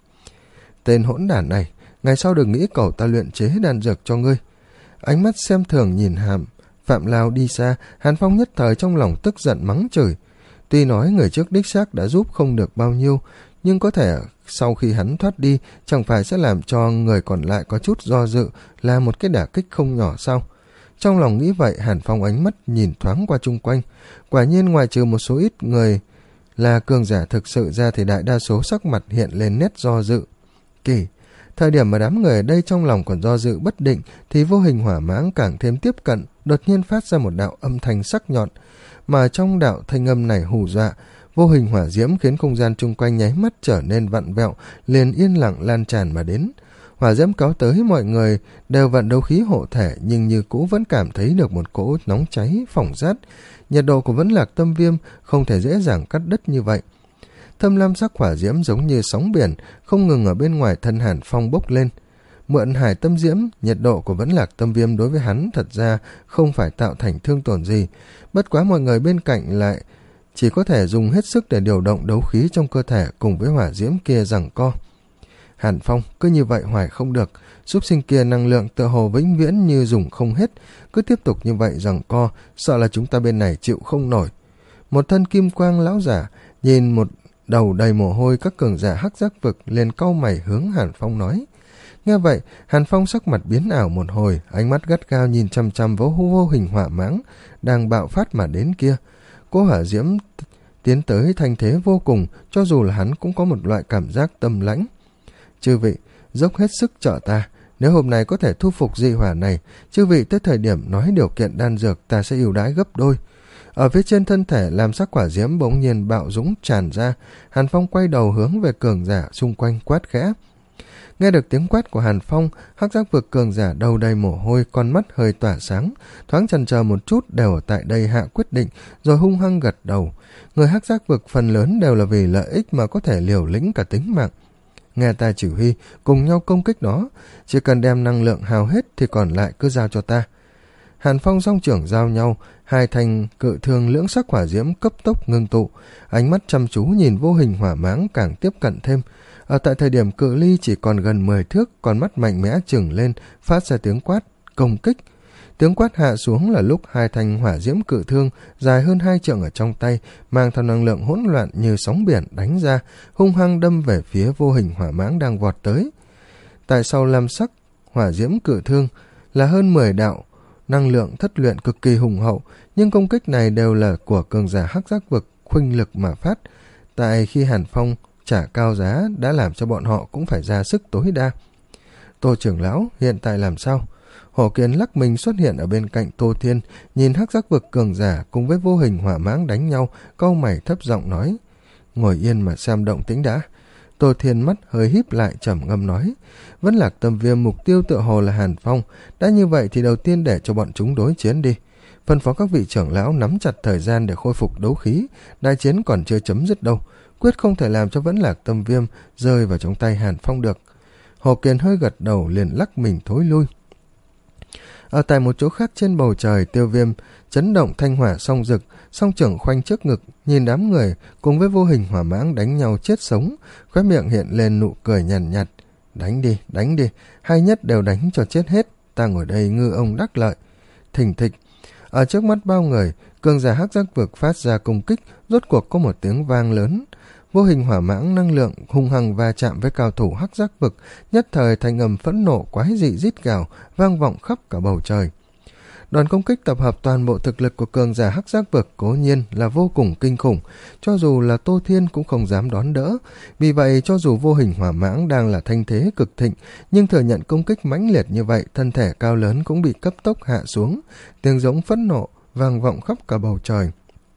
Tên hỗn đản này, ngày sau đừng nghĩ cầu ta luyện chế đan dược cho ngươi. Ánh mắt xem thường nhìn Hàm Phạm Lao đi xa, Hàn Phong nhất thời trong lòng tức giận mắng chửi. Tuy nói người trước đích xác đã giúp không được bao nhiêu, nhưng có thể sau khi hắn thoát đi, chẳng phải sẽ làm cho người còn lại có chút do dự, là một cái đả kích không nhỏ sao? Trong lòng nghĩ vậy, Hàn Phong ánh mắt nhìn thoáng qua chung quanh. Quả nhiên ngoài trừ một số ít người là cường giả thực sự ra thì đại đa số sắc mặt hiện lên nét do dự. Kỳ, thời điểm mà đám người ở đây trong lòng còn do dự bất định thì vô hình hỏa mãng càng thêm tiếp cận, đột nhiên phát ra một đạo âm thanh sắc nhọn. Mà trong đạo thanh âm này hù dọa, vô hình hỏa diễm khiến không gian chung quanh nháy mắt trở nên vặn vẹo, liền yên lặng lan tràn mà đến. Hỏa diễm kéo tới, mọi người đều vận đấu khí hộ thể nhưng như cũ vẫn cảm thấy được một cỗ nóng cháy, phỏng rát. Nhiệt độ của Vấn Lạc Tâm Viêm không thể dễ dàng cắt đứt như vậy. Thâm lam sắc hỏa diễm giống như sóng biển, không ngừng ở bên ngoài thân Hàn Phong bốc lên. Mượn hải tâm diễm, nhiệt độ của Vấn Lạc Tâm Viêm đối với hắn thật ra không phải tạo thành thương tổn gì. Bất quá mọi người bên cạnh lại chỉ có thể dùng hết sức để điều động đấu khí trong cơ thể cùng với hỏa diễm kia giằng co. Hàn Phong, cứ như vậy hoài không được, súc sinh kia năng lượng tựa hồ vĩnh viễn như dùng không hết, cứ tiếp tục như vậy giằng co, sợ là chúng ta bên này chịu không nổi. Một thân kim quang lão giả nhìn một đầu đầy mồ hôi các cường giả hắc giác vực liền cau mày hướng Hàn Phong nói. Nghe vậy, Hàn Phong sắc mặt biến ảo một hồi, ánh mắt gắt gao nhìn chăm chăm vô vô hình hỏa mãng đang bạo phát mà đến kia. Cô hỏa diễm tiến tới thanh thế vô cùng, cho dù là hắn cũng có một loại cảm giác tâm lãnh. Chư vị, dốc hết sức trợ ta, nếu hôm nay có thể thu phục dị hỏa này, chư vị tới thời điểm nói điều kiện đan dược ta sẽ ưu đãi gấp đôi. Ở phía trên thân thể làm sắc quả diễm bỗng nhiên bạo dũng tràn ra, Hàn Phong quay đầu hướng về cường giả xung quanh quát khẽ. Nghe được tiếng quát của Hàn Phong, hắc giác vực cường giả đầu đầy mồ hôi, con mắt hơi tỏa sáng, thoáng chần chờ một chút đều ở tại đây hạ quyết định, rồi hung hăng gật đầu. Người hắc giác vực phần lớn đều là vì lợi ích mà có thể liều lĩnh cả tính mạng. Nghe ta chỉ huy, cùng nhau công kích nó, chỉ cần đem năng lượng hao hết thì còn lại cứ giao cho ta. Hàn Phong song trưởng giao nhau, hai thanh cự thương lưỡng sắc hỏa diễm cấp tốc ngưng tụ, ánh mắt chăm chú nhìn vô hình hỏa mãng càng tiếp cận thêm. Ở tại thời điểm cự ly chỉ còn gần mười thước, con mắt mạnh mẽ trừng lên, phát ra tiếng quát, công kích. Tiếng quát hạ xuống là lúc hai thanh hỏa diễm cự thương dài hơn hai trượng ở trong tay, mang theo năng lượng hỗn loạn như sóng biển đánh ra, hung hăng đâm về phía vô hình hỏa mãng đang vọt tới. Tại sau lam sắc hỏa diễm cự thương là hơn mười đạo năng lượng thất luyện cực kỳ hùng hậu, nhưng công kích này đều là của cường giả hắc giác vực khuynh lực mà phát. Tại khi Hàn Phong trả cao giá đã làm cho bọn họ cũng phải ra sức tối đa. Tô trưởng lão, hiện tại làm sao? Hổ Kiền lắc mình xuất hiện ở bên cạnh Tô Thiên, nhìn hắc giác vực cường giả cùng với vô hình hỏa mãng đánh nhau, cau mày thấp giọng nói. Ngồi yên mà xem động tĩnh đã. Tô Thiên mắt hơi híp lại trầm ngâm nói, Vẫn Lạc Tâm Viêm mục tiêu tựa hồ là Hàn Phong, đã như vậy thì đầu tiên để cho bọn chúng đối chiến đi. Phân phó các vị trưởng lão nắm chặt thời gian để khôi phục đấu khí, đại chiến còn chưa chấm dứt đâu, quyết không thể làm cho Vẫn Lạc Tâm Viêm rơi vào trong tay Hàn Phong được. Hồ Kiền hơi gật đầu liền lắc mình thối lui. Ở tại một chỗ khác trên bầu trời, Tiêu Viêm chấn động thanh hỏa song rực, song trưởng khoanh trước ngực, nhìn đám người cùng với vô hình hỏa mãng đánh nhau chết sống, khóe miệng hiện lên nụ cười nhàn nhạt, nhạt. Đánh đi, đánh đi, hay nhất đều đánh cho chết hết, ta ngồi đây ngư ông đắc lợi. Thình thịch, ở trước mắt bao người, cường giả hắc giác vực phát ra công kích, rốt cuộc có một tiếng vang lớn. Vô hình hỏa mãng năng lượng hung hăng va chạm với cao thủ hắc giác vực, nhất thời thành âm phẫn nộ quái dị rít gào, vang vọng khắp cả bầu trời. Đoàn công kích tập hợp toàn bộ thực lực của cường giả hắc giác vực cố nhiên là vô cùng kinh khủng, cho dù là Tô Thiên cũng không dám đón đỡ. Vì vậy cho dù vô hình hỏa mãng đang là thanh thế cực thịnh, nhưng thừa nhận công kích mãnh liệt như vậy, thân thể cao lớn cũng bị cấp tốc hạ xuống, tiếng giống phẫn nộ vang vọng khắp cả bầu trời.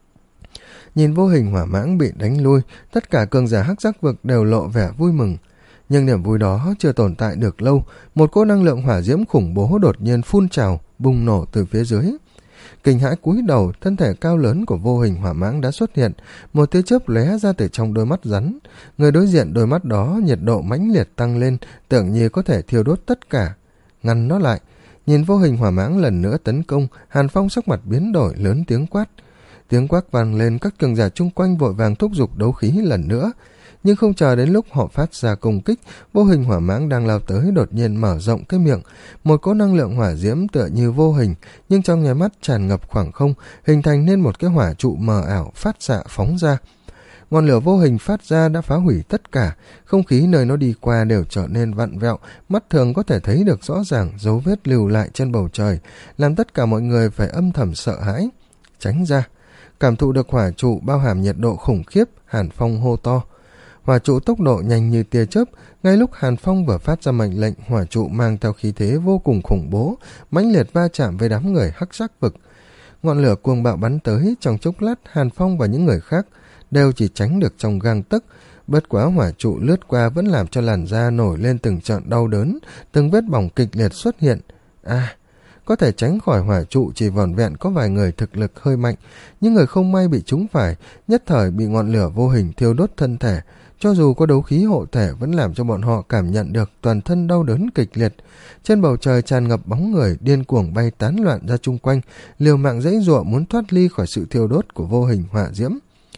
Nhìn vô hình hỏa mãng bị đánh lui, tất cả cường giả hắc giác vực đều lộ vẻ vui mừng. Nhưng niềm vui đó chưa tồn tại được lâu, một cỗ năng lượng hỏa diễm khủng bố đột nhiên phun trào, bùng nổ từ phía dưới. Kinh hãi cúi đầu, thân thể cao lớn của vô hình hỏa mãng đã xuất hiện, một tia chớp lóe ra từ trong đôi mắt rắn. Người đối diện đôi mắt đó nhiệt độ mãnh liệt tăng lên, tưởng như có thể thiêu đốt tất cả. Ngăn nó lại. Nhìn vô hình hỏa mãng lần nữa tấn công, Hàn Phong sắc mặt biến đổi, lớn tiếng quát. Tiếng quát vang lên, các cường giả chung quanh vội vàng thúc giục đấu khí lần nữa. Nhưng không chờ đến lúc họ phát ra công kích, vô hình hỏa mãng đang lao tới đột nhiên mở rộng cái miệng, một cỗ năng lượng hỏa diễm tựa như vô hình, nhưng trong nháy mắt tràn ngập khoảng không, hình thành nên một cái hỏa trụ mờ ảo phát xạ phóng ra. Ngọn lửa vô hình phát ra đã phá hủy tất cả, không khí nơi nó đi qua đều trở nên vặn vẹo, mắt thường có thể thấy được rõ ràng dấu vết lưu lại trên bầu trời, làm tất cả mọi người phải âm thầm sợ hãi. Tránh ra. Cảm thụ được hỏa trụ bao hàm nhiệt độ khủng khiếp, Hàn Phong hô to. Hỏa trụ tốc độ nhanh như tia chớp, ngay lúc Hàn Phong vừa phát ra mệnh lệnh, hỏa trụ mang theo khí thế vô cùng khủng bố, mãnh liệt va chạm với đám người hắc giác vực. Ngọn lửa cuồng bạo bắn tới, trong chốc lát Hàn Phong và những người khác đều chỉ tránh được trong gang tấc. Bất quá hỏa trụ lướt qua vẫn làm cho làn da nổi lên từng trận đau đớn, từng vết bỏng kịch liệt xuất hiện. À, có thể tránh khỏi hỏa trụ chỉ vỏn vẹn có vài người thực lực hơi mạnh, nhưng người không may bị trúng phải, nhất thời bị ngọn lửa vô hình thiêu đốt thân thể. Cho dù có đấu khí hộ thể vẫn làm cho bọn họ cảm nhận được toàn thân đau đớn kịch liệt. Trên bầu trời tràn ngập bóng người điên cuồng bay tán loạn ra chung quanh, liều mạng giãy giụa muốn thoát ly khỏi sự thiêu đốt của vô hình hỏa diễm.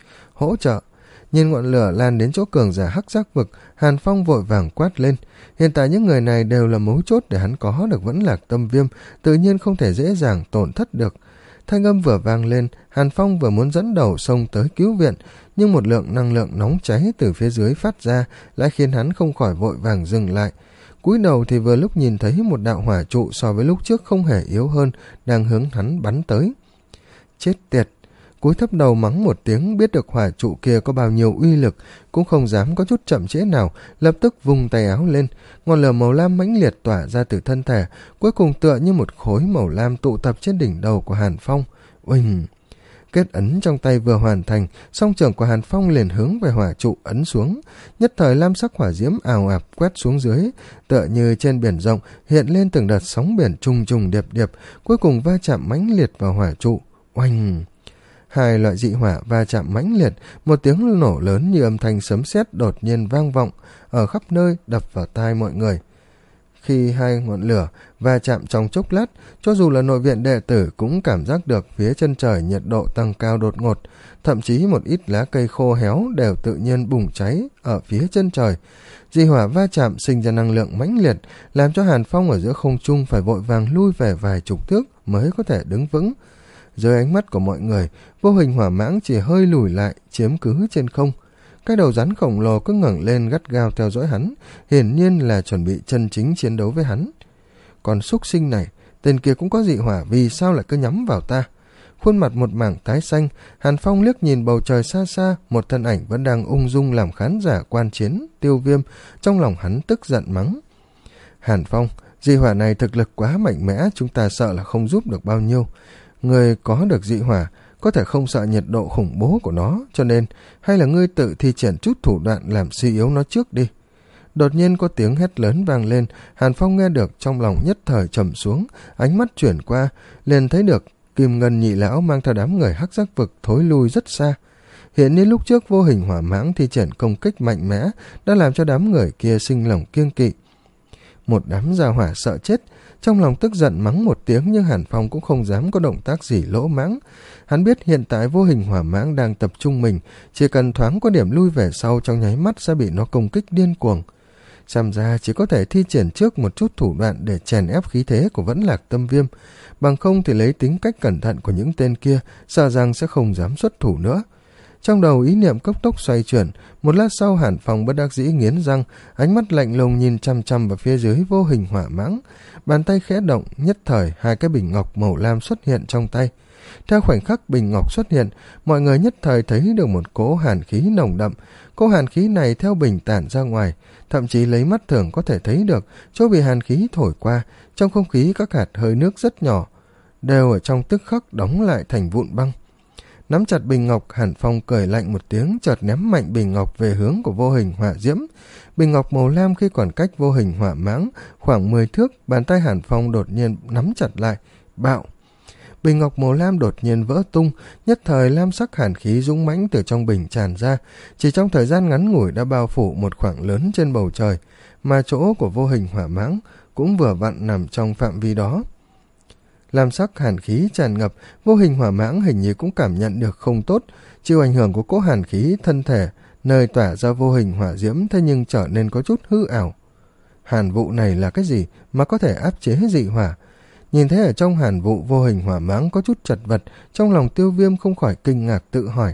Hỗ trợ. Nhìn ngọn lửa lan đến chỗ cường giả hắc giác vực, Hàn Phong vội vàng quát lên. Hiện tại những người này đều là mấu chốt để hắn có được Vẫn Lạc Tâm Viêm, tự nhiên không thể dễ dàng tổn thất được. Thanh âm vừa vang lên, Hàn Phong vừa muốn dẫn đầu xông tới cứu viện, nhưng một lượng năng lượng nóng cháy từ phía dưới phát ra lại khiến hắn không khỏi vội vàng dừng lại. Cúi đầu thì vừa lúc nhìn thấy một đạo hỏa trụ so với lúc trước không hề yếu hơn, đang hướng hắn bắn tới. Chết tiệt! Cúi thấp đầu mắng một tiếng, biết được hỏa trụ kia có bao nhiêu uy lực, cũng không dám có chút chậm trễ nào, lập tức vung tay áo lên, ngọn lửa màu lam mãnh liệt tỏa ra từ thân thể, cuối cùng tựa như một khối màu lam tụ tập trên đỉnh đầu của Hàn Phong. Uỳnh! Kết ấn trong tay vừa hoàn thành, song trưởng của Hàn Phong liền hướng về hỏa trụ ấn xuống, nhất thời lam sắc hỏa diễm ào ạt quét xuống dưới, tựa như trên biển rộng hiện lên từng đợt sóng biển trùng trùng điệp điệp, cuối cùng va chạm mãnh liệt vào hỏa trụ. Oanh! Hai loại dị hỏa va chạm mãnh liệt, một tiếng nổ lớn như âm thanh sấm sét đột nhiên vang vọng ở khắp nơi, đập vào tai mọi người. Khi hai ngọn lửa va chạm trong chốc lát, cho dù là nội viện đệ tử cũng cảm giác được phía chân trời nhiệt độ tăng cao đột ngột, thậm chí một ít lá cây khô héo đều tự nhiên bùng cháy ở phía chân trời. Dị hỏa va chạm sinh ra năng lượng mãnh liệt, làm cho Hàn Phong ở giữa không trung phải vội vàng lui về vài chục thước mới có thể đứng vững. Dưới ánh mắt của mọi người, vô hình hỏa mãng chỉ hơi lùi lại, chiếm cứ trên không. Cái đầu rắn khổng lồ cứ ngẩng lên gắt gao theo dõi hắn, hiển nhiên là chuẩn bị chân chính chiến đấu với hắn. Còn súc sinh này, tên kia cũng có dị hỏa, vì sao lại cứ nhắm vào ta? Khuôn mặt một mảng tái xanh, Hàn Phong liếc nhìn bầu trời xa xa, một thân ảnh vẫn đang ung dung làm khán giả quan chiến, Tiêu Viêm, trong lòng hắn tức giận mắng. Hàn Phong, dị hỏa này thực lực quá mạnh mẽ, chúng ta sợ là không giúp được bao nhiêu. Người có được dị hỏa, có thể không sợ nhiệt độ khủng bố của nó, cho nên hay là ngươi tự thi triển chút thủ đoạn làm suy yếu nó trước đi. Đột nhiên có tiếng hét lớn vang lên, Hàn Phong nghe được trong lòng nhất thời trầm xuống, ánh mắt chuyển qua, liền thấy được Kim Ngân nhị lão mang theo đám người hắc giác vực thối lui rất xa. Hiện nhiên lúc trước vô hình hỏa mãng thi triển công kích mạnh mẽ đã làm cho đám người kia sinh lòng kiêng kỵ. Một đám gia hỏa sợ chết, trong lòng tức giận mắng một tiếng, nhưng Hàn Phong cũng không dám có động tác gì lỗ mãng. Hắn biết hiện tại vô hình hỏa mãng đang tập trung mình, chỉ cần thoáng có điểm lui về sau trong nháy mắt sẽ bị nó công kích điên cuồng. Xem ra chỉ có thể thi triển trước một chút thủ đoạn để chèn ép khí thế của Vẫn Lạc Tâm Viêm, bằng không thì lấy tính cách cẩn thận của những tên kia sợ rằng sẽ không dám xuất thủ nữa. Trong đầu ý niệm cấp tốc xoay chuyển, một lát sau Hàn Phong bất đắc dĩ nghiến răng, ánh mắt lạnh lùng nhìn chăm chăm vào phía dưới vô hình hỏa mãng. Bàn tay khẽ động, nhất thời hai cái bình ngọc màu lam xuất hiện trong tay. Theo khoảnh khắc bình ngọc xuất hiện, mọi người nhất thời thấy được một cỗ hàn khí nồng đậm. Cỗ hàn khí này theo bình tản ra ngoài, thậm chí lấy mắt thường có thể thấy được chỗ bị hàn khí thổi qua, trong không khí các hạt hơi nước rất nhỏ, đều ở trong tức khắc đóng lại thành vụn băng. Nắm chặt bình ngọc, Hàn Phong cười lạnh một tiếng, chợt ném mạnh bình ngọc về hướng của vô hình hỏa diễm. Bình ngọc màu lam khi còn cách vô hình hỏa mãng khoảng mười thước, bàn tay Hàn Phong đột nhiên nắm chặt lại, bạo. Bình ngọc màu lam đột nhiên vỡ tung, nhất thời lam sắc hàn khí dũng mãnh từ trong bình tràn ra, chỉ trong thời gian ngắn ngủi đã bao phủ một khoảng lớn trên bầu trời, mà chỗ của vô hình hỏa mãng cũng vừa vặn nằm trong phạm vi đó. Lam sắc hàn khí tràn ngập, vô hình hỏa mãng hình như cũng cảm nhận được không tốt, chịu ảnh hưởng của cỗ hàn khí thân thể, nơi tỏa ra vô hình hỏa diễm thế nhưng trở nên có chút hư ảo. Hàn vụ này là cái gì mà có thể áp chế dị hỏa? Nhìn thấy ở trong hàn vụ vô hình hỏa mãng có chút chật vật, trong lòng Tiêu Viêm không khỏi kinh ngạc tự hỏi.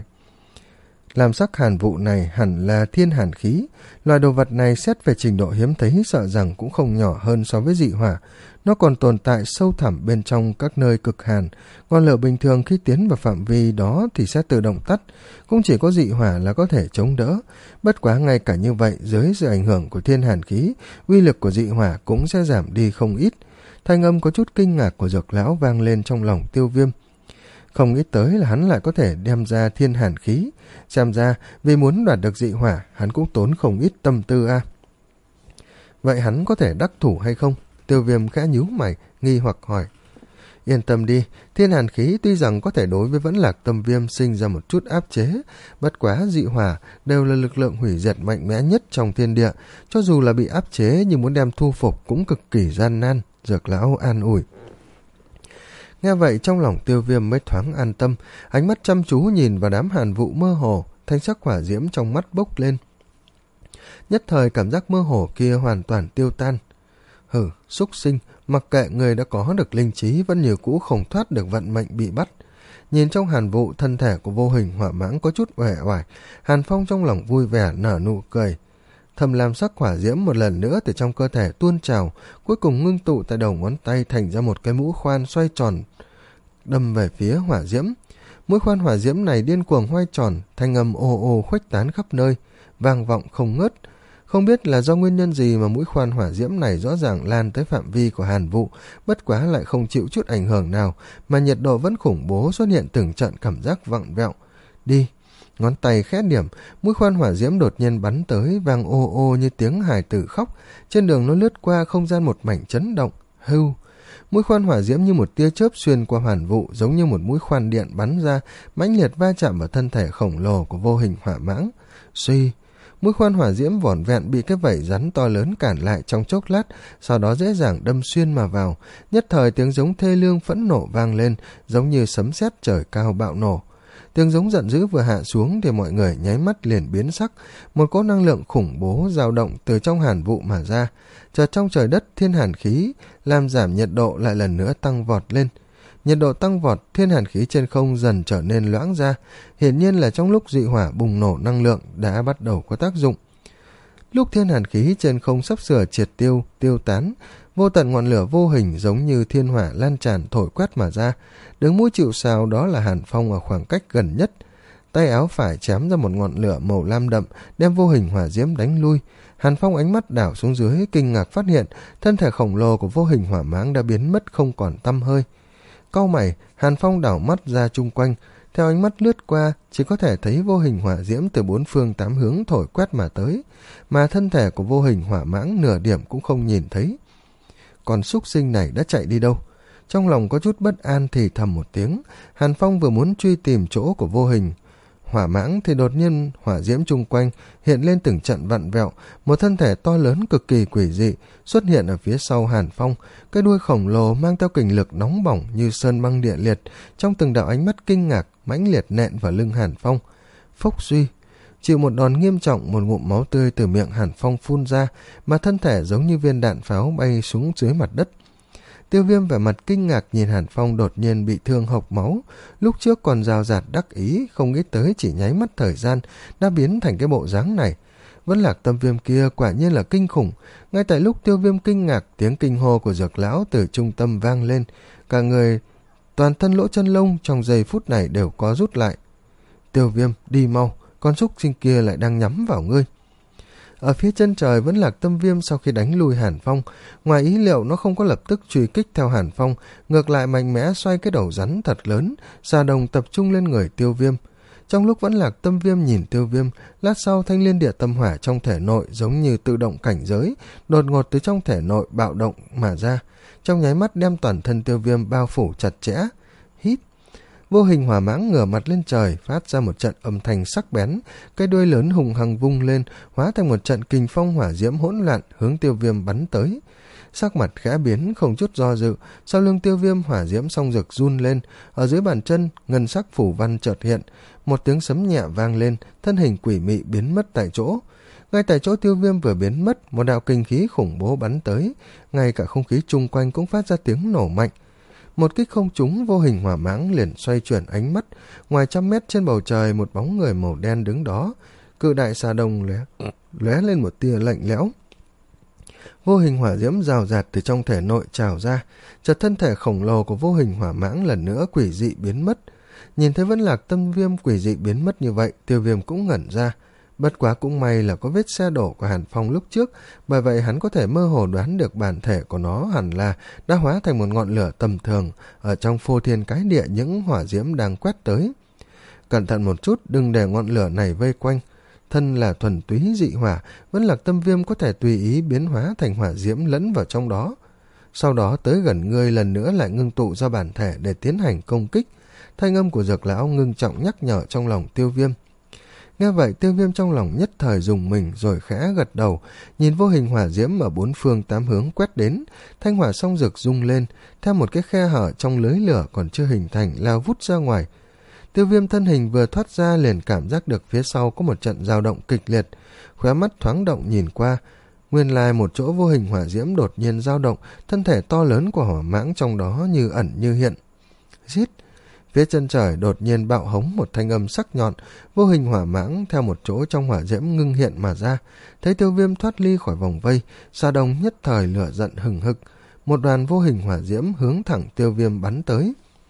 Làm sắc hàn vụ này hẳn là thiên hàn khí, loại đồ vật này xét về trình độ hiếm thấy sợ rằng cũng không nhỏ hơn so với dị hỏa. Nó còn tồn tại sâu thẳm bên trong các nơi cực hàn, ngọn lửa bình thường khi tiến vào phạm vi đó thì sẽ tự động tắt, cũng chỉ có dị hỏa là có thể chống đỡ. Bất quá ngay cả như vậy, dưới sự ảnh hưởng của thiên hàn khí, uy lực của dị hỏa cũng sẽ giảm đi không ít. Thanh âm có chút kinh ngạc của Dược lão vang lên trong lòng Tiêu Viêm. Không nghĩ tới là hắn lại có thể đem ra thiên hàn khí, xem ra vì muốn đoạt được dị hỏa hắn cũng tốn không ít tâm tư a. À. Vậy hắn có thể đắc thủ hay không? Tiêu Viêm khẽ nhíu mày, nghi hoặc hỏi. Yên tâm đi, thiên hàn khí tuy rằng có thể đối với Vẫn Lạc Tâm Viêm sinh ra một chút áp chế, bất quá dị hỏa đều là lực lượng hủy diệt mạnh mẽ nhất trong thiên địa, cho dù là bị áp chế nhưng muốn đem thu phục cũng cực kỳ gian nan. Dược lão an ủi. Nghe vậy trong lòng Tiêu Viêm mới thoáng an tâm, ánh mắt chăm chú nhìn vào đám hàn vụ mơ hồ, thanh sắc hỏa diễm trong mắt bốc lên. Nhất thời cảm giác mơ hồ kia hoàn toàn tiêu tan. Hử, súc sinh, mặc kệ người đã có được linh trí vẫn như cũ không thoát được vận mệnh bị bắt. Nhìn trong hàn vụ, thân thể của vô hình hỏa mãng có chút uể oải, Hàn Phong trong lòng vui vẻ nở nụ cười. Thầm làm sắc hỏa diễm một lần nữa từ trong cơ thể tuôn trào, cuối cùng ngưng tụ tại đầu ngón tay thành ra một cái mũi khoan xoay tròn, đâm về phía hỏa diễm. Mũi khoan hỏa diễm này điên cuồng xoay tròn, thanh âm ồ ồ khuếch tán khắp nơi, vang vọng không ngớt. Không biết là do nguyên nhân gì mà mũi khoan hỏa diễm này rõ ràng lan tới phạm vi của hàn vụ, bất quá lại không chịu chút ảnh hưởng nào, mà nhiệt độ vẫn khủng bố, xuất hiện từng trận cảm giác vặn vẹo. Đi! Ngón tay khẽ điểm, mũi khoan hỏa diễm đột nhiên bắn tới, vang ô ô như tiếng hài tử khóc. Trên đường nó lướt qua, không gian một mảnh chấn động. Hưu! Mũi khoan hỏa diễm như một tia chớp xuyên qua hàn vụ, giống như một mũi khoan điện bắn ra, mãnh liệt va chạm vào thân thể khổng lồ của vô hình hỏa mãng. Suy! Mũi khoan hỏa diễm vỏn vẹn bị cái vảy rắn to lớn cản lại trong chốc lát, sau đó dễ dàng đâm xuyên mà vào. Nhất thời tiếng giống thê lương phẫn nộ vang lên, giống như sấm sét trời cao bạo nổ. Tiếng giống giận dữ vừa hạ xuống thì mọi người nháy mắt liền biến sắc, một cỗ năng lượng khủng bố dao động từ trong hàn vụ mà ra. Chợt trong trời đất thiên hàn khí làm giảm nhiệt độ lại lần nữa tăng vọt lên. Nhiệt độ tăng vọt, thiên hàn khí trên không dần trở nên loãng ra, hiển nhiên là trong lúc dị hỏa bùng nổ năng lượng đã bắt đầu có tác dụng. Lúc thiên hàn khí trên không sắp sửa triệt tiêu, tiêu tán, vô tận ngọn lửa vô hình giống như thiên hỏa lan tràn thổi quét mà ra. Đứng mũi chịu sào đó là Hàn Phong ở khoảng cách gần nhất. Tay áo phải chém ra một ngọn lửa màu lam đậm, đem vô hình hỏa diễm đánh lui. Hàn Phong ánh mắt đảo xuống dưới, kinh ngạc phát hiện thân thể khổng lồ của vô hình hỏa mãng đã biến mất không còn tăm hơi. Cau mày, Hàn Phong đảo mắt ra chung quanh, Theo ánh mắt lướt qua, chỉ có thể thấy vô hình hỏa diễm từ bốn phương tám hướng thổi quét mà tới, mà thân thể của vô hình hỏa mãng nửa điểm cũng không nhìn thấy. Còn súc sinh này đã chạy đi đâu? Trong lòng có chút bất an thì thầm một tiếng, Hàn Phong vừa muốn truy tìm chỗ của vô hình hỏa mãng thì đột nhiên hỏa diễm chung quanh hiện lên từng trận vặn vẹo, một thân thể to lớn cực kỳ quỷ dị xuất hiện ở phía sau Hàn Phong, cái đuôi khổng lồ mang theo kình lực nóng bỏng như sơn băng địa liệt, trong từng đạo ánh mắt kinh ngạc mãnh liệt nện vào lưng Hàn Phong. Phốc suy, chịu một đòn nghiêm trọng, một ngụm máu tươi từ miệng Hàn Phong phun ra, mà thân thể giống như viên đạn pháo bay xuống dưới mặt đất. Tiêu Viêm vẻ mặt kinh ngạc nhìn Hàn Phong đột nhiên bị thương hộc máu, lúc trước còn rào rạt đắc ý, không nghĩ tới chỉ nháy mắt thời gian đã biến thành cái bộ dáng này. Vẫn Lạc Tâm Viêm kia quả nhiên là kinh khủng. Ngay tại lúc Tiêu Viêm kinh ngạc, tiếng kinh hô của Dược lão từ trung tâm vang lên, cả người toàn thân lỗ chân lông trong giây phút này đều có rút lại. Tiêu Viêm, đi mau, con súc sinh kia lại đang nhắm vào ngươi. Ở phía chân trời Vẫn Lạc Tâm Viêm sau khi đánh lùi Hàn Phong, ngoài ý liệu nó không có lập tức truy kích theo Hàn Phong, ngược lại mạnh mẽ xoay cái đầu rắn thật lớn, xà đồng tập trung lên người Tiêu Viêm. Trong lúc Vẫn Lạc Tâm Viêm nhìn Tiêu Viêm, lát sau thanh liên địa tâm hỏa trong thể nội giống như tự động cảnh giới, đột ngột từ trong thể nội bạo động mà ra, trong nháy mắt đem toàn thân Tiêu Viêm bao phủ chặt chẽ. Hít. Vô hình hỏa mãng ngửa mặt lên trời, phát ra một trận âm thanh sắc bén, cái đuôi lớn hùng hăng vung lên, hóa thành một trận kình phong hỏa diễm hỗn loạn hướng Tiêu Viêm bắn tới. Sắc mặt khẽ biến, không chút do dự, sau lưng Tiêu Viêm hỏa diễm song rực run lên, ở dưới bàn chân ngân sắc phủ văn chợt hiện, một tiếng sấm nhẹ vang lên, thân hình quỷ mị biến mất tại chỗ. Ngay tại chỗ Tiêu Viêm vừa biến mất, một đạo kinh khí khủng bố bắn tới, ngay cả không khí chung quanh cũng phát ra tiếng nổ mạnh. Một kích không trúng, vô hình hỏa mãng liền xoay chuyển ánh mắt, ngoài trăm mét trên bầu trời một bóng người màu đen đứng đó, cự đại xà đồng lóe lóe lên một tia lạnh lẽo. Vô hình hỏa diễm rào rạt từ trong thể nội trào ra, chợt thân thể khổng lồ của vô hình hỏa mãng lần nữa quỷ dị biến mất. Nhìn thấy Vẫn Lạc Tâm Viêm quỷ dị biến mất như vậy, Tiêu Viêm cũng ngẩn ra. Bất quá cũng may là có vết xe đổ của Hàn Phong lúc trước, bởi vậy hắn có thể mơ hồ đoán được bản thể của nó hẳn là đã hóa thành một ngọn lửa tầm thường ở trong phô thiên cái địa những hỏa diễm đang quét tới. Cẩn thận một chút, đừng để ngọn lửa này vây quanh. Thân là thuần túy dị hỏa, Vẫn Lạc Tâm Viêm có thể tùy ý biến hóa thành hỏa diễm lẫn vào trong đó. Sau đó tới gần ngươi lần nữa lại ngưng tụ ra bản thể để tiến hành công kích. Thanh âm của Dược lão ngưng trọng nhắc nhở trong lòng Tiêu Viêm. Nghe vậy Tiêu Viêm trong lòng nhất thời rùng mình rồi khẽ gật đầu, nhìn vô hình hỏa diễm ở bốn phương tám hướng quét đến, thanh hỏa song rực rung lên, theo một cái khe hở trong lưới lửa còn chưa hình thành lao vút ra ngoài. Tiêu Viêm thân hình vừa thoát ra liền cảm giác được phía sau có một trận dao động kịch liệt, khóe mắt thoáng động nhìn qua, nguyên lai một chỗ vô hình hỏa diễm đột nhiên dao động, thân thể to lớn của hỏa mãng trong đó như ẩn như hiện. Giết! Phía chân trời đột nhiên bạo hống một thanh âm sắc nhọn, vô hình hỏa mãng theo một chỗ trong hỏa diễm ngưng hiện mà ra. Thấy Tiêu Viêm thoát ly khỏi vòng vây, xà đồng nhất thời lửa giận hừng hực, một đoàn vô hình hỏa diễm hướng thẳng Tiêu Viêm bắn tới.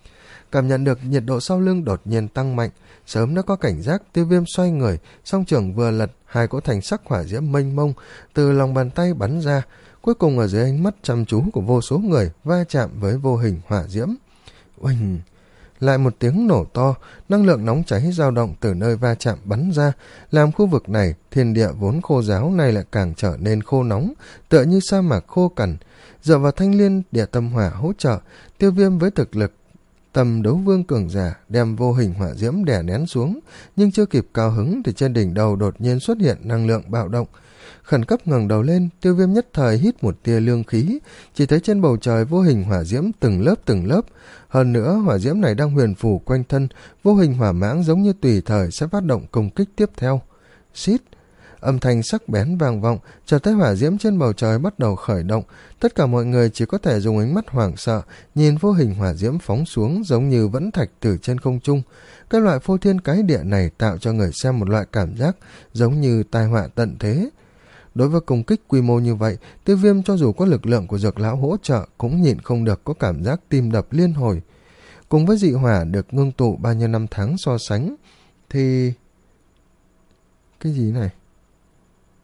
Cảm nhận được nhiệt độ sau lưng đột nhiên tăng mạnh, sớm đã có cảnh giác, Tiêu Viêm xoay người, song trường vừa lật, hai cỗ thành sắc hỏa diễm mênh mông từ lòng bàn tay bắn ra, cuối cùng ở dưới ánh mắt chăm chú của vô số người va chạm với vô hình hỏa diễm. Oanh! Lại một tiếng nổ to, năng lượng nóng cháy dao động từ nơi va chạm bắn ra, làm khu vực này, thiên địa vốn khô ráo này lại càng trở nên khô nóng, tựa như sa mạc khô cằn. Dựa vào thanh liên địa tâm hỏa hỗ trợ, Tiêu Viêm với thực lực tầm đấu vương cường giả đem vô hình hỏa diễm đè nén xuống, nhưng chưa kịp cao hứng thì trên đỉnh đầu đột nhiên xuất hiện năng lượng bạo động. Khẩn cấp ngẩng đầu lên, Tiêu Viêm nhất thời hít một tia lương khí, chỉ thấy trên bầu trời vô hình hỏa diễm từng lớp từng lớp, hơn nữa hỏa diễm này đang huyền phù quanh thân, vô hình hỏa mãng giống như tùy thời sẽ phát động công kích tiếp theo. Xít! Âm thanh sắc bén vang vọng, chợt thấy hỏa diễm trên bầu trời bắt đầu khởi động, tất cả mọi người chỉ có thể dùng ánh mắt hoảng sợ nhìn vô hình hỏa diễm phóng xuống giống như vẫn thạch từ trên không trung. Cái loại phô thiên cái địa này tạo cho người xem một loại cảm giác giống như tai họa tận thế. Đối với công kích quy mô như vậy, Tiêu Viêm cho dù có lực lượng của Dược lão hỗ trợ cũng nhịn không được có cảm giác tim đập liên hồi. Cùng với dị hỏa được ngưng tụ bao nhiêu năm tháng so sánh thì... Cái gì này?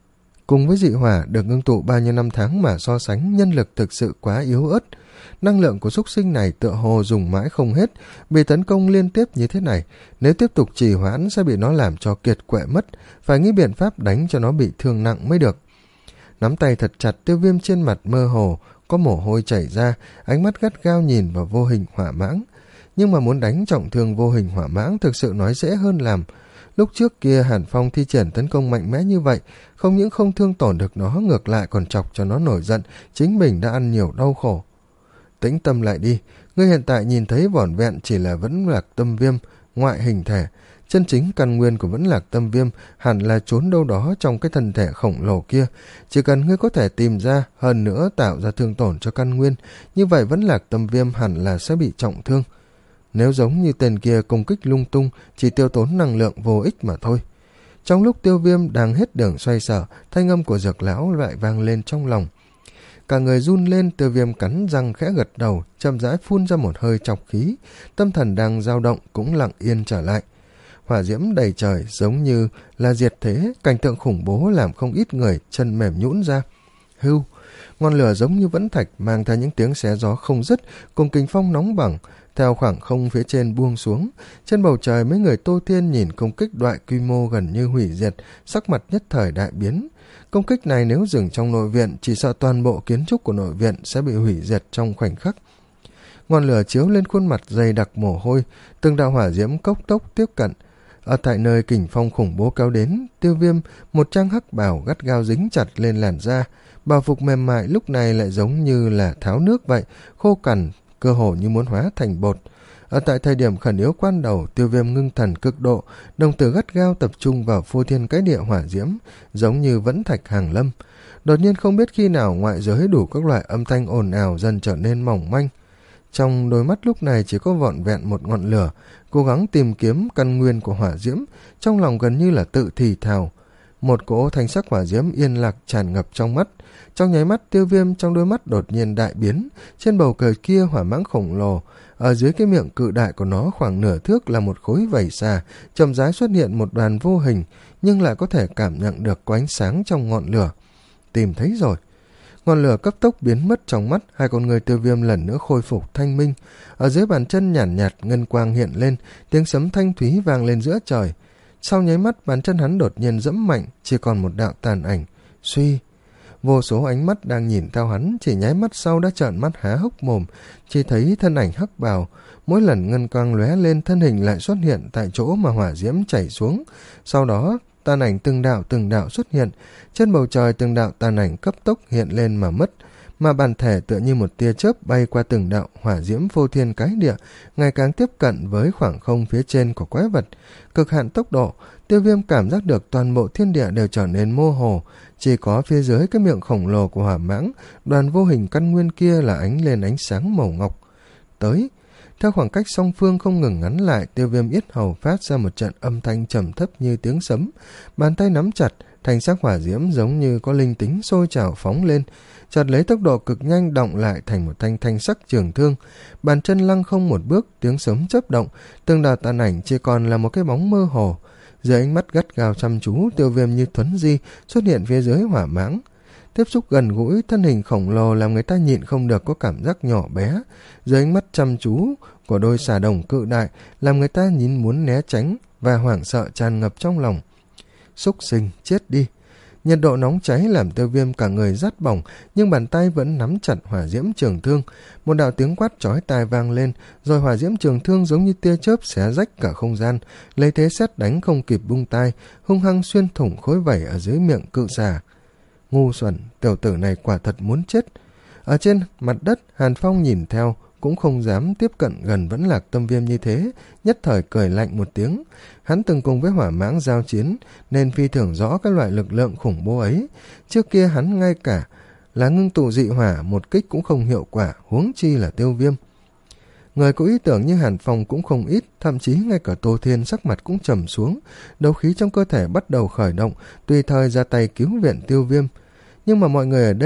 cùng với dị hỏa được ngưng tụ bao nhiêu năm tháng mà so sánh, nhân lực thực sự quá yếu ớt. Năng lượng của súc sinh này tựa hồ dùng mãi không hết, bị tấn công liên tiếp như thế này, nếu tiếp tục trì hoãn sẽ bị nó làm cho kiệt quệ mất, phải nghĩ biện pháp đánh cho nó bị thương nặng mới được. Nắm tay thật chặt, Tiêu Viêm trên mặt mơ hồ, có mồ hôi chảy ra, ánh mắt gắt gao nhìn vào vô hình hỏa mãng. Nhưng mà muốn đánh trọng thương vô hình hỏa mãng thực sự nói dễ hơn làm. Lúc trước kia Hàn Phong thi triển tấn công mạnh mẽ như vậy, không những không thương tổn được nó, ngược lại còn chọc cho nó nổi giận, chính mình đã ăn nhiều đau khổ. Tĩnh tâm lại đi, ngươi hiện tại nhìn thấy vỏn vẹn chỉ là vẫn lạc tâm viêm, ngoại hình thể. Chân chính căn nguyên của vẫn lạc tâm viêm hẳn là trốn đâu đó trong cái thân thể khổng lồ kia. Chỉ cần ngươi có thể tìm ra, hơn nữa tạo ra thương tổn cho căn nguyên, như vậy vẫn lạc tâm viêm hẳn là sẽ bị trọng thương. Nếu giống như tên kia công kích lung tung, chỉ tiêu tốn năng lượng vô ích mà thôi. Trong lúc Tiêu Viêm đang hết đường xoay sở, thanh âm của Dược lão lại vang lên trong lòng. Cả người run lên, Tiêu Viêm cắn răng khẽ gật đầu, chậm rãi phun ra một hơi trọc khí, tâm thần đang dao động cũng lặng yên trở lại. Hỏa diễm đầy trời giống như là diệt thế, cảnh tượng khủng bố làm không ít người chân mềm nhũn ra. Hưu, ngọn lửa giống như vẫn thạch mang theo những tiếng xé gió không dứt, cùng kình phong nóng bỏng theo khoảng không phía trên buông xuống. Trên bầu trời mấy người Tô Thiên nhìn công kích loại quy mô gần như hủy diệt, sắc mặt nhất thời đại biến. Công kích này nếu dừng trong nội viện, chỉ sợ toàn bộ kiến trúc của nội viện sẽ bị hủy diệt trong khoảnh khắc. Ngọn lửa chiếu lên khuôn mặt dày đặc mồ hôi, từng đạo hỏa diễm cốc tốc tiếp cận. Ở tại nơi kình phong khủng bố kéo đến, Tiêu Viêm một trang hắc bào gắt gao dính chặt lên làn da, bào phục mềm mại lúc này lại giống như là tháo nước vậy, khô cằn, cơ hồ như muốn hóa thành bột. Ở tại thời điểm khẩn yếu quan đầu, Tiêu Viêm ngưng thần cực độ, đồng tử gắt gao tập trung vào phô thiên cái địa hỏa diễm, giống như vẫn thạch hàng lâm. Đột nhiên không biết khi nào ngoại giới đủ các loại âm thanh ồn ào dần trở nên mỏng manh. Trong đôi mắt lúc này chỉ có vỏn vẹn một ngọn lửa, cố gắng tìm kiếm căn nguyên của hỏa diễm, trong lòng gần như là tự thì thào. Một cỗ thanh sắc hỏa diễm yên lạc tràn ngập trong mắt. Trong nháy mắt, Tiêu Viêm trong đôi mắt đột nhiên đại biến. Trên bầu trời kia hỏa mãng khổng lồ, ở dưới cái miệng cự đại của nó khoảng nửa thước là một khối vảy xà, chậm rãi xuất hiện một đoàn vô hình, nhưng lại có thể cảm nhận được có ánh sáng trong ngọn lửa. Tìm thấy rồi. Ngọn lửa cấp tốc biến mất trong mắt, hai con người Tiêu Viêm lần nữa khôi phục thanh minh. Ở dưới bàn chân nhàn nhạt, nhạt ngân quang hiện lên, tiếng sấm thanh thúy vang lên giữa trời. Sau nháy mắt, bàn chân hắn đột nhiên dẫm mạnh, chỉ còn một đạo tàn ảnh. Suy, vô số ánh mắt đang nhìn theo hắn, chỉ nháy mắt sau đã trợn mắt há hốc mồm, chỉ thấy thân ảnh hắc bào. Mỗi lần ngân quang lóe lên, thân hình lại xuất hiện tại chỗ mà hỏa diễm chảy xuống. Sau đó tàn ảnh từng đạo từng đạo xuất hiện, trên bầu trời từng đạo tàn ảnh cấp tốc hiện lên mà mất, mà bản thể tựa như một tia chớp bay qua từng đạo hỏa diễm phô thiên cái địa, ngày càng tiếp cận với khoảng không phía trên của quái vật. Cực hạn tốc độ, Tiêu Viêm cảm giác được toàn bộ thiên địa đều trở nên mơ hồ, chỉ có phía dưới cái miệng khổng lồ của hỏa mãng, đoàn vô hình căn nguyên kia là ánh lên ánh sáng màu ngọc. Tới, theo khoảng cách song phương không ngừng ngắn lại, Tiêu Viêm yết hầu phát ra một trận âm thanh trầm thấp như tiếng sấm, bàn tay nắm chặt, thanh sắc hỏa diễm giống như có linh tính sôi trào phóng lên, chợt lấy tốc độ cực nhanh động lại thành một thanh thanh sắc trường thương. Bàn chân lăng không một bước, tiếng sấm chớp động, từng đạo tàn ảnh chỉ còn là một cái bóng mơ hồ. Dưới ánh mắt gắt gao chăm chú, Tiêu Viêm như thuấn di xuất hiện phía dưới hỏa mãng. Tiếp xúc gần gũi, thân hình khổng lồ làm người ta nhịn không được có cảm giác nhỏ bé. Dưới ánh mắt chăm chú của đôi xà đồng cự đại làm người ta nhìn muốn né tránh và hoảng sợ tràn ngập trong lòng. Súc sinh, chết đi. Nhiệt độ nóng cháy làm Tiêu Viêm cả người rát bỏng, nhưng bàn tay vẫn nắm chặt hỏa diễm trường thương. Một đạo tiếng quát chói tai vang lên, rồi hỏa diễm trường thương giống như tia chớp xé rách cả không gian, lấy thế sét đánh không kịp bung tai, hung hăng xuyên thủng khối vảy ở dưới miệng cự xà. Ngu xuẩn, tiểu tử này quả thật muốn chết. Ở trên mặt đất, Hàn Phong nhìn theo, cũng không dám tiếp cận gần Vẫn Lạc Tâm Viêm như thế, nhất thời cười lạnh một tiếng. Hắn từng cùng với hỏa mãng giao chiến, nên phi thường rõ các loại lực lượng khủng bố ấy. Trước kia hắn ngay cả là ngưng tụ dị hỏa một kích cũng không hiệu quả, huống chi là Tiêu Viêm. Người có ý tưởng như Hàn Phong cũng không ít, thậm chí ngay cả Tô Thiên sắc mặt cũng trầm xuống, đấu khí trong cơ thể bắt đầu khởi động, tùy thời ra tay cứu viện Tiêu Viêm. Nhưng mà mọi người ở đây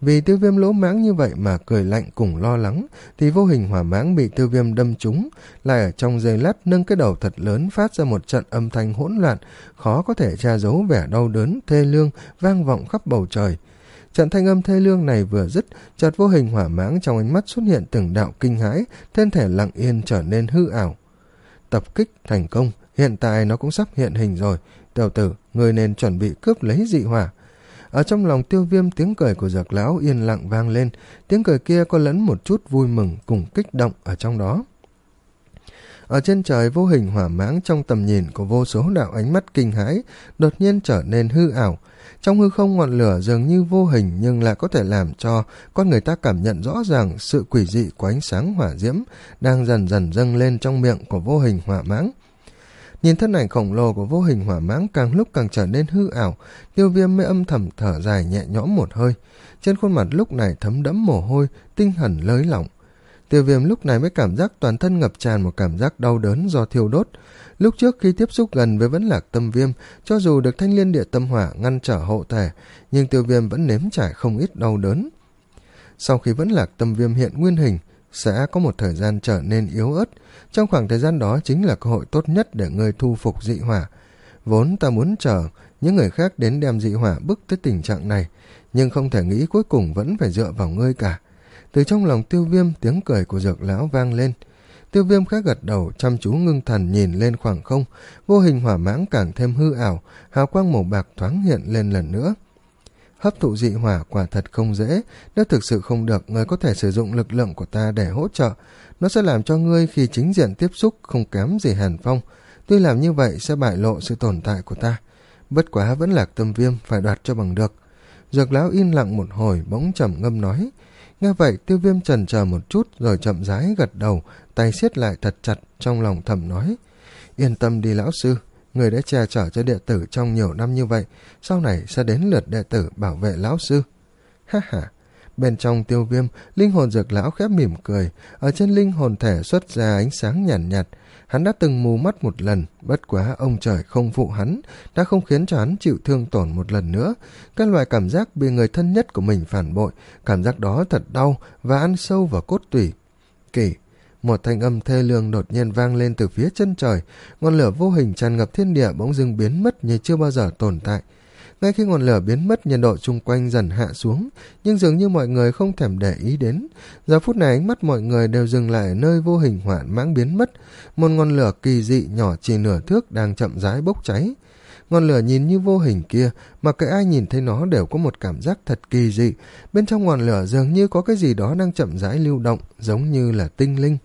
Vì Tiêu Viêm lỗ mãng như vậy mà cười lạnh cùng lo lắng, thì vô hình hỏa mãng bị Tiêu Viêm đâm trúng, lại ở trong giây lát nâng cái đầu thật lớn phát ra một trận âm thanh hỗn loạn, khó có thể che giấu vẻ đau đớn, thê lương, vang vọng khắp bầu trời. Trận thanh âm thê lương này vừa dứt, chợt vô hình hỏa mãng trong ánh mắt xuất hiện từng đạo kinh hãi, thân thể lặng yên trở nên hư ảo. Tập kích thành công, hiện tại nó cũng sắp hiện hình rồi. Tiểu tử, người nên chuẩn bị cướp lấy dị hỏa. Ở trong lòng Tiêu Viêm, tiếng cười của Dược lão yên lặng vang lên, tiếng cười kia có lẫn một chút vui mừng cùng kích động ở trong đó. Ở trên trời vô hình hỏa mãng trong tầm nhìn của vô số đạo ánh mắt kinh hãi, đột nhiên trở nên hư ảo. Trong hư không ngọn lửa dường như vô hình nhưng lại có thể làm cho con người ta cảm nhận rõ ràng sự quỷ dị của ánh sáng hỏa diễm đang dần dần dâng lên trong miệng của vô hình hỏa mãng. Nhìn thân ảnh khổng lồ của vô hình hỏa mãng càng lúc càng trở nên hư ảo, Tiêu Viêm mới âm thầm thở dài nhẹ nhõm một hơi. Trên khuôn mặt lúc này thấm đẫm mồ hôi, tinh thần lới lỏng. Tiêu Viêm lúc này mới cảm giác toàn thân ngập tràn một cảm giác đau đớn do thiêu đốt. Lúc trước khi tiếp xúc gần với Vẫn Lạc Tâm Viêm, cho dù được Thanh Liên Địa Tâm Hỏa ngăn trở hộ thể, nhưng Tiêu Viêm vẫn nếm trải không ít đau đớn. Sau khi Vẫn Lạc Tâm Viêm hiện nguyên hình, sẽ có một thời gian trở nên yếu ớt. Trong khoảng thời gian đó chính là cơ hội tốt nhất để ngươi thu phục dị hỏa. Vốn ta muốn chờ những người khác đến đem dị hỏa bức tới tình trạng này, nhưng không thể nghĩ cuối cùng vẫn phải dựa vào ngươi cả. Từ trong lòng Tiêu Viêm, tiếng cười của Dược lão vang lên. Tiêu Viêm khẽ gật đầu, chăm chú ngưng thần nhìn lên khoảng không, vô hình hỏa mãng càng thêm hư ảo, hào quang màu bạc thoáng hiện lên lần nữa. Hấp thụ dị hỏa quả thật không dễ, nếu thực sự không được, ngươi có thể sử dụng lực lượng của ta để hỗ trợ. Nó sẽ làm cho ngươi khi chính diện tiếp xúc không kém gì Hàn Phong. Tuy làm như vậy sẽ bại lộ sự tồn tại của ta. Bất quá Vẫn Lạc Tâm Viêm phải đoạt cho bằng được. Dược lão yên lặng một hồi bỗng trầm ngâm nói. Nghe vậy Tiêu Viêm chần chờ một chút rồi chậm rãi gật đầu, tay siết lại thật chặt, trong lòng thầm nói. Yên tâm đi lão sư, người đã che chở cho đệ tử trong nhiều năm như vậy, sau này sẽ đến lượt đệ tử bảo vệ lão sư. Ha ha. Bên trong Tiêu Viêm, linh hồn Dược lão khép mỉm cười, ở trên linh hồn thể xuất ra ánh sáng nhàn nhạt, nhạt. Hắn đã từng mù mắt một lần, bất quá ông trời không phụ hắn, đã không khiến cho hắn chịu thương tổn một lần nữa. Cái loại cảm giác bị người thân nhất của mình phản bội, cảm giác đó thật đau và ăn sâu vào cốt tủy. Kỳ, một thanh âm thê lương đột nhiên vang lên từ phía chân trời, ngọn lửa vô hình tràn ngập thiên địa bỗng dưng biến mất như chưa bao giờ tồn tại. Ngay khi ngọn lửa biến mất, nhiệt độ chung quanh dần hạ xuống, nhưng dường như mọi người không thèm để ý đến. Giờ phút này ánh mắt mọi người đều dừng lại ở nơi vô hình hỏa mãng biến mất. Một ngọn lửa kỳ dị nhỏ chỉ nửa thước đang chậm rãi bốc cháy. Ngọn lửa nhìn như vô hình kia, mà kệ ai nhìn thấy nó đều có một cảm giác thật kỳ dị. Bên trong ngọn lửa dường như có cái gì đó đang chậm rãi lưu động, giống như là tinh linh.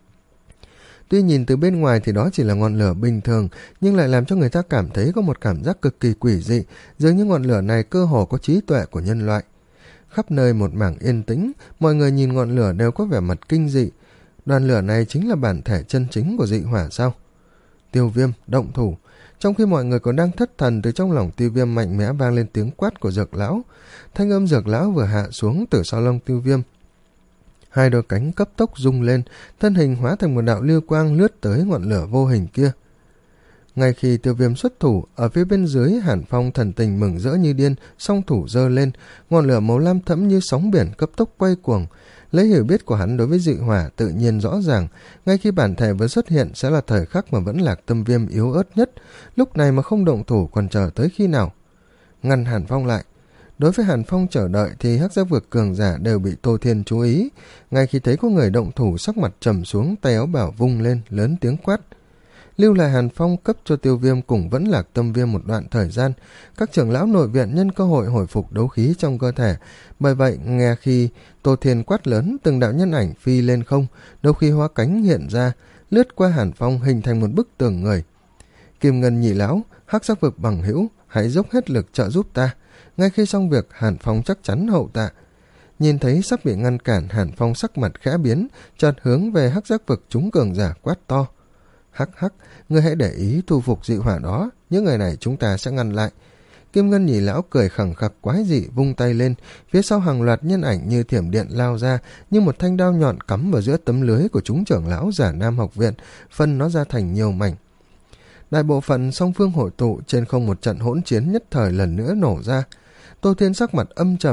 Tuy nhìn từ bên ngoài thì đó chỉ là ngọn lửa bình thường, nhưng lại làm cho người ta cảm thấy có một cảm giác cực kỳ quỷ dị, dường như ngọn lửa này cơ hồ có trí tuệ của nhân loại. Khắp nơi một mảng yên tĩnh, mọi người nhìn ngọn lửa đều có vẻ mặt kinh dị. Đoàn lửa này chính là bản thể chân chính của dị hỏa sao? Tiêu Viêm, động thủ. Trong khi mọi người còn đang thất thần, từ trong lòng Tiêu Viêm mạnh mẽ vang lên tiếng quát của Dược lão. Thanh âm Dược lão vừa hạ xuống từ sau lưng Tiêu Viêm, hai đôi cánh cấp tốc rung lên, thân hình hóa thành một đạo lưu quang lướt tới ngọn lửa vô hình kia. Ngay khi Tiêu Viêm xuất thủ, ở phía bên dưới Hàn Phong thần tình mừng rỡ như điên, song thủ giơ lên, ngọn lửa màu lam thẫm như sóng biển cấp tốc quay cuồng. Lấy hiểu biết của hắn đối với dị hỏa tự nhiên rõ ràng, ngay khi bản thể vừa xuất hiện sẽ là thời khắc mà Vẫn Lạc Tâm Viêm yếu ớt nhất, lúc này mà không động thủ còn chờ tới khi nào? Ngăn Hàn Phong lại. Đối với Hàn Phong chờ đợi thì hắc giác vực cường giả đều bị Tô Thiên chú ý. Ngay khi thấy có người động thủ, sắc mặt trầm xuống, tay áo bảo vung lên, lớn tiếng quát. Lưu lại Hàn Phong cấp cho Tiêu Viêm cùng Vẫn Lạc Tâm Viêm một đoạn thời gian. Các trưởng lão nội viện nhân cơ hội hồi phục đấu khí trong cơ thể. Bởi vậy, nghe khi Tô Thiên quát lớn, từng đạo nhân ảnh phi lên không, đấu khí hóa cánh hiện ra, lướt qua Hàn Phong hình thành một bức tường người. Kim Ngân nhị lão, hắc giác vực bằng hữu, hãy dốc hết lực trợ giúp ta. Ngay khi xong việc, Hàn Phong chắc chắn hậu tạ. Nhìn thấy sắp bị ngăn cản, Hàn Phong sắc mặt khẽ biến, chợt hướng về hắc giác vực chúng cường giả quát to. Hắc hắc, ngươi hãy để ý thu phục dị hỏa đó, những người này chúng ta sẽ ngăn lại. Kim Ngân nhị lão cười khẳng khặc quái dị, vung tay lên, phía sau hàng loạt nhân ảnh như thiểm điện lao ra, như một thanh đao nhọn cắm vào giữa tấm lưới của chúng trưởng lão Giả Nam học viện, phân nó ra thành nhiều mảnh. Đại bộ phận song phương hội tụ, trên không một trận hỗn chiến nhất thời lần nữa nổ ra. Tô Thiên sắc mặt âm trầm,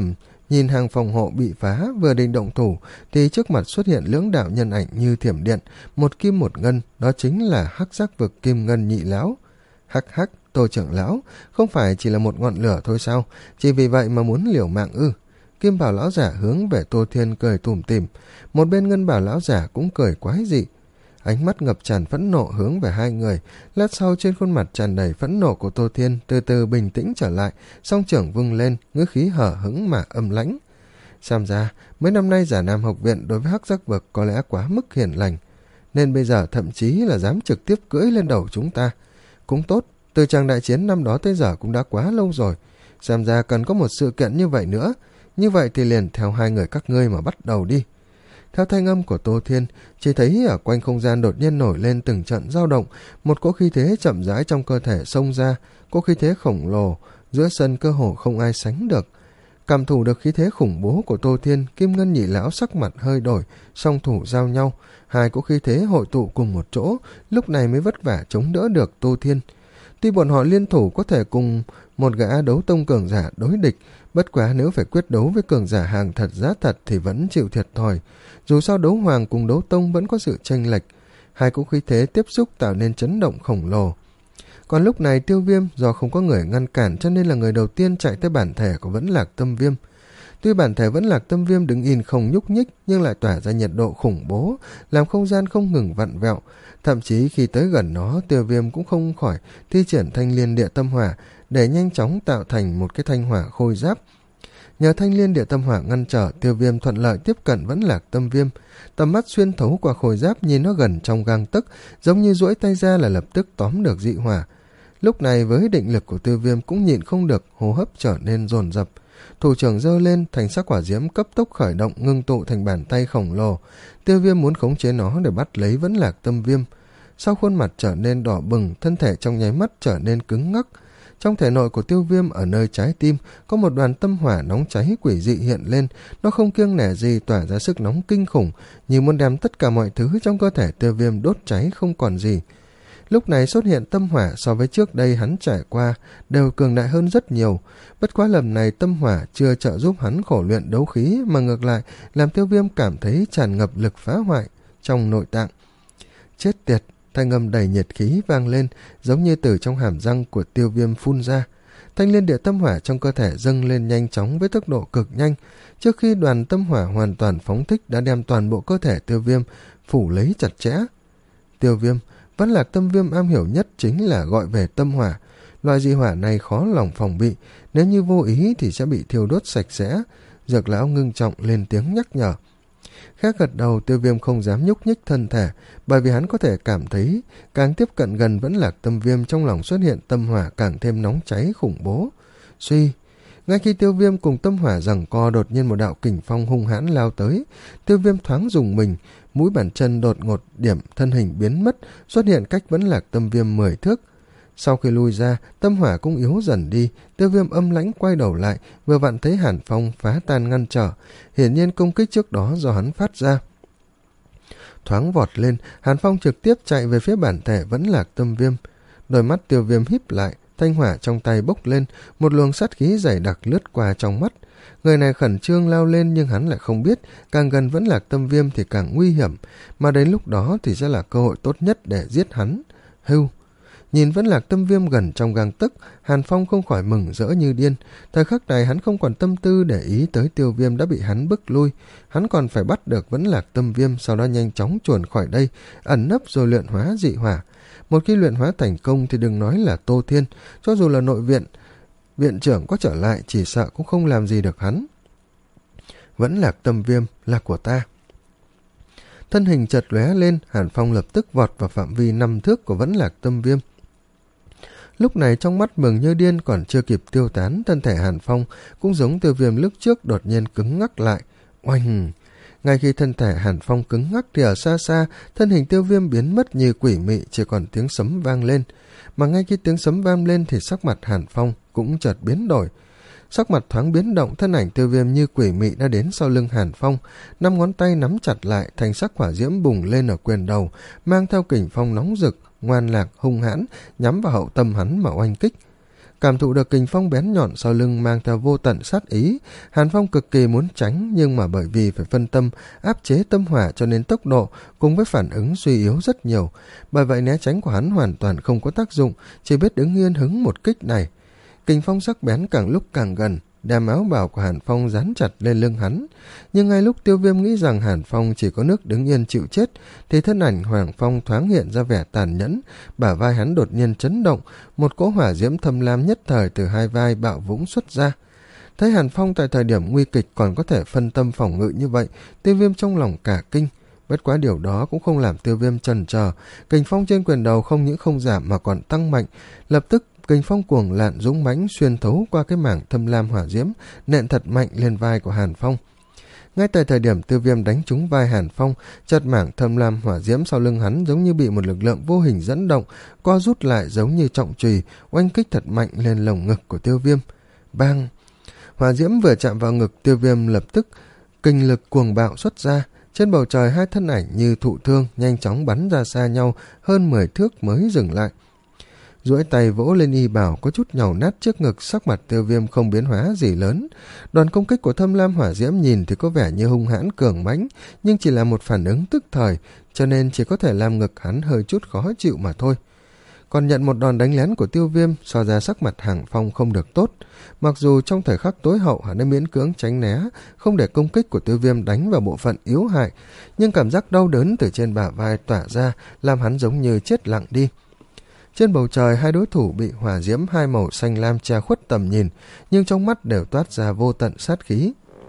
nhìn hàng phòng hộ bị phá, vừa định động thủ thì trước mặt xuất hiện lưỡng đạo nhân ảnh như thiểm điện, một kim một ngân, đó chính là Hắc Giác Vực Kim Ngân Nhị Lão. Hắc hắc, Tô trưởng lão, không phải chỉ là một ngọn lửa thôi sao, chỉ vì vậy mà muốn liều mạng ư? Kim Bảo lão giả hướng về Tô Thiên cười tủm tỉm, một bên Ngân Bảo lão giả cũng cười quái dị, ánh mắt ngập tràn phẫn nộ hướng về hai người. Lát sau trên khuôn mặt tràn đầy phẫn nộ của Tô Thiên từ từ bình tĩnh trở lại, song trưởng vung lên, ngữ khí hở hững mà âm lãnh. Xem ra mấy năm nay Giả Nam học viện đối với Hắc Giác Vực có lẽ quá mức hiền lành, nên bây giờ thậm chí là dám trực tiếp cưỡi lên đầu chúng ta. Cũng tốt, từ tràng đại chiến năm đó tới giờ cũng đã quá lâu rồi, xem ra cần có một sự kiện như vậy nữa. Như vậy thì liền theo hai người các ngươi mà bắt đầu đi. Theo thanh âm của Tô Thiên, chỉ thấy ở quanh không gian đột nhiên nổi lên từng trận dao động, một cỗ khí thế chậm rãi trong cơ thể xông ra, cỗ khí thế khổng lồ, giữa sân cơ hồ không ai sánh được. Cảm thụ được khí thế khủng bố của Tô Thiên, Kim Ngân Nhị Lão sắc mặt hơi đổi, song thủ giao nhau, hai cỗ khí thế hội tụ cùng một chỗ, lúc này mới vất vả chống đỡ được Tô Thiên. Tuy bọn họ liên thủ có thể cùng một gã đấu tông cường giả đối địch, bất quá nếu phải quyết đấu với cường giả hàng thật giá thật thì vẫn chịu thiệt thòi. Dù sao đấu hoàng cùng đấu tông vẫn có sự chênh lệch, hai cỗ khí thế tiếp xúc tạo nên chấn động khổng lồ. Còn lúc này Tiêu Viêm do không có người ngăn cản cho nên là người đầu tiên chạy tới bản thể của Vẫn Lạc Tâm Viêm. Tuy bản thể Vẫn Lạc Tâm Viêm đứng yên không nhúc nhích nhưng lại tỏa ra nhiệt độ khủng bố, làm không gian không ngừng vặn vẹo. Thậm chí khi tới gần nó, Tiêu Viêm cũng không khỏi thi triển Thanh Liên Địa Tâm Hỏa để nhanh chóng tạo thành một cái thanh hỏa khôi giáp. Nhờ Thanh Liên Địa Tâm Hỏa ngăn trở, Tiêu Viêm thuận lợi tiếp cận Vẫn Lạc Tâm Viêm. Tầm mắt xuyên thấu qua khôi giáp nhìn nó gần trong gang tấc, giống như duỗi tay ra là lập tức tóm được dị hỏa. Lúc này với định lực của Tiêu Viêm cũng nhịn không được, hô hấp trở nên dồn dập. Thủ trưởng giơ lên, thành sắc hỏa diễm cấp tốc khởi động, ngưng tụ thành bàn tay khổng lồ. Tiêu Viêm muốn khống chế nó để bắt lấy Vẫn Lạc Tâm Viêm. Sau khuôn mặt trở nên đỏ bừng, thân thể trong nháy mắt trở nên cứng ngắc. Trong thể nội của Tiêu Viêm ở nơi trái tim có một đoàn tâm hỏa nóng cháy quỷ dị hiện lên, nó không kiêng nể gì tỏa ra sức nóng kinh khủng, như muốn đem tất cả mọi thứ trong cơ thể Tiêu Viêm đốt cháy không còn gì. Lúc này xuất hiện tâm hỏa so với trước đây hắn trải qua đều cường đại hơn rất nhiều, bất quá lần này tâm hỏa chưa trợ giúp hắn khổ luyện đấu khí mà ngược lại làm Tiêu Viêm cảm thấy tràn ngập lực phá hoại trong nội tạng. Chết tiệt! Thanh âm đầy nhiệt khí vang lên, giống như từ trong hàm răng của Tiêu Viêm phun ra. Thanh Liên Địa Tâm Hỏa trong cơ thể dâng lên nhanh chóng với tốc độ cực nhanh. Trước khi đoàn tâm hỏa hoàn toàn phóng thích đã đem toàn bộ cơ thể Tiêu Viêm phủ lấy chặt chẽ. Tiêu Viêm, Vẫn Lạc Tâm Viêm am hiểu nhất chính là gọi về tâm hỏa. Loại dị hỏa này khó lòng phòng bị, nếu như vô ý thì sẽ bị thiêu đốt sạch sẽ. Dược lão ngưng trọng lên tiếng nhắc nhở. Khác gật đầu, Tiêu Viêm không dám nhúc nhích thân thể, bởi vì hắn có thể cảm thấy càng tiếp cận gần Vẫn Lạc Tâm Viêm, trong lòng xuất hiện tâm hỏa càng thêm nóng cháy khủng bố. Suy, ngay khi Tiêu Viêm cùng tâm hỏa giằng co, đột nhiên một đạo kình phong hung hãn lao tới. Tiêu Viêm thoáng dùng mình, mũi bàn chân đột ngột điểm, thân hình biến mất, xuất hiện cách Vẫn Lạc Tâm Viêm mười thước. Sau khi lui ra, tâm hỏa cũng yếu dần đi. Tiêu Viêm âm lãnh quay đầu lại, vừa vặn thấy Hàn Phong phá tan ngăn trở, hiển nhiên công kích trước đó do hắn phát ra. Thoáng vọt lên, Hàn Phong trực tiếp chạy về phía bản thể Vẫn Lạc Tâm Viêm. Đôi mắt Tiêu Viêm híp lại, thanh hỏa trong tay bốc lên, một luồng sát khí dày đặc lướt qua trong mắt. Người này khẩn trương lao lên nhưng hắn lại không biết, càng gần Vẫn Lạc Tâm Viêm thì càng nguy hiểm, mà đến lúc đó thì sẽ là cơ hội tốt nhất để giết hắn. Hưu! Nhìn Vẫn Lạc Tâm Viêm gần trong gang tấc, Hàn Phong không khỏi mừng rỡ như điên. Thời khắc này hắn không còn tâm tư để ý tới Tiêu Viêm đã bị hắn bức lui, hắn còn phải bắt được Vẫn Lạc Tâm Viêm, sau đó nhanh chóng chuồn khỏi đây, ẩn nấp rồi luyện hóa dị hỏa. Một khi luyện hóa thành công thì đừng nói là Tô Thiên, cho dù là nội viện viện trưởng có trở lại chỉ sợ cũng không làm gì được hắn. Vẫn Lạc Tâm Viêm là của ta. Thân hình chợt lóe lên, Hàn Phong lập tức vọt vào phạm vi năm thước của Vẫn Lạc Tâm Viêm. Lúc này trong mắt mừng như điên còn chưa kịp tiêu tán, thân thể Hàn Phong cũng giống Tiêu Viêm lúc trước đột nhiên cứng ngắc lại. Oanh! Ngay khi thân thể Hàn Phong cứng ngắc thì ở xa xa, thân hình Tiêu Viêm biến mất như quỷ mị, chỉ còn tiếng sấm vang lên. Mà ngay khi tiếng sấm vang lên thì sắc mặt Hàn Phong cũng chợt biến đổi. Sắc mặt thoáng biến động, thân ảnh Tiêu Viêm như quỷ mị đã đến sau lưng Hàn Phong, năm ngón tay nắm chặt lại, thành sắc hỏa diễm bùng lên ở quyền đầu, mang theo kình phong nóng rực, ngoan lạc hung hãn, nhắm vào hậu tâm hắn mà oanh kích. Cảm thụ được kình phong bén nhọn sau lưng mang theo vô tận sát ý, Hàn Phong cực kỳ muốn tránh, nhưng mà bởi vì phải phân tâm áp chế tâm hỏa cho nên tốc độ cùng với phản ứng suy yếu rất nhiều. Bởi vậy né tránh của hắn hoàn toàn không có tác dụng, chỉ biết đứng yên hứng một kích này. Kình phong sắc bén càng lúc càng gần, đem áo bào của Hàn Phong dán chặt lên lưng hắn. Nhưng ngay lúc Tiêu Viêm nghĩ rằng Hàn Phong chỉ có nước đứng yên chịu chết, thì thân ảnh Hoàng Phong thoáng hiện ra vẻ tàn nhẫn, bả vai hắn đột nhiên chấn động, một cỗ hỏa diễm thâm lam nhất thời từ hai vai bạo vũng xuất ra. Thấy Hàn Phong tại thời điểm nguy kịch còn có thể phân tâm phòng ngự như vậy, Tiêu Viêm trong lòng cả kinh. Bất quá điều đó cũng không làm Tiêu Viêm chần chờ, kình phong trên quyền đầu không những không giảm mà còn tăng mạnh, lập tức kình phong cuồng lạn dũng mãnh xuyên thấu qua cái mảng thâm lam hỏa diễm, nện thật mạnh lên vai của Hàn Phong. Ngay tại thời điểm Tiêu Viêm đánh trúng vai Hàn Phong, chợt mảng thâm lam hỏa diễm sau lưng hắn giống như bị một lực lượng vô hình dẫn động, co rút lại giống như trọng chùy, oanh kích thật mạnh lên lồng ngực của Tiêu Viêm. Bang! Hỏa diễm vừa chạm vào ngực Tiêu Viêm, lập tức kình lực cuồng bạo xuất ra. Trên bầu trời hai thân ảnh như thụ thương nhanh chóng bắn ra xa nhau hơn mười thước mới dừng lại. Duỗi tay vỗ lên y bào có chút nhàu nát trước ngực, sắc mặt Tiêu Viêm không biến hóa gì lớn. Đoàn công kích của thâm lam hỏa diễm nhìn thì có vẻ như hung hãn cường mãnh, nhưng chỉ là một phản ứng tức thời, cho nên chỉ có thể làm ngực hắn hơi chút khó chịu mà thôi. Còn nhận một đòn đánh lén của Tiêu Viêm, so ra sắc mặt Hàng Phong không được tốt. Mặc dù trong thời khắc tối hậu hắn đã miễn cưỡng tránh né, không để công kích của Tiêu Viêm đánh vào bộ phận yếu hại, nhưng cảm giác đau đớn từ trên bả vai tỏa ra làm hắn giống như chết lặng đi. Trên bầu trời hai đối thủ bị hỏa diễm hai màu xanh lam che khuất tầm nhìn, nhưng trong mắt đều toát ra vô tận sát khí.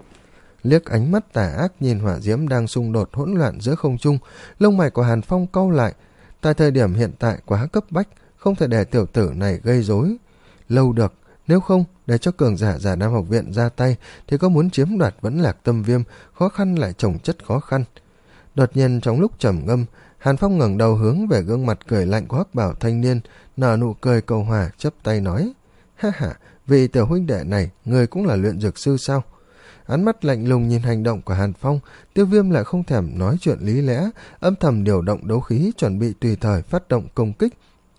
Liếc ánh mắt tà ác nhìn hỏa diễm đang xung đột hỗn loạn giữa không trung, lông mày của Hàn Phong cau lại. Tại thời điểm hiện tại quá cấp bách, không thể để tiểu tử này gây rối lâu được, nếu không để cho cường giả Già Nam học viện ra tay thì có muốn chiếm đoạt Vẫn Lạc Tâm Viêm, khó khăn lại chồng chất khó khăn. Đột nhiên trong lúc trầm ngâm, Hàn Phong ngẩng đầu hướng về gương mặt cười lạnh của hắc bảo thanh niên, nở nụ cười cầu hòa, chắp tay nói: "Ha ha, vị tiểu huynh đệ này, người cũng là luyện dược sư sao?" Ánh mắt lạnh lùng nhìn hành động của Hàn Phong, Tiêu Viêm lại không thèm nói chuyện lý lẽ, âm thầm điều động đấu khí chuẩn bị tùy thời phát động công kích.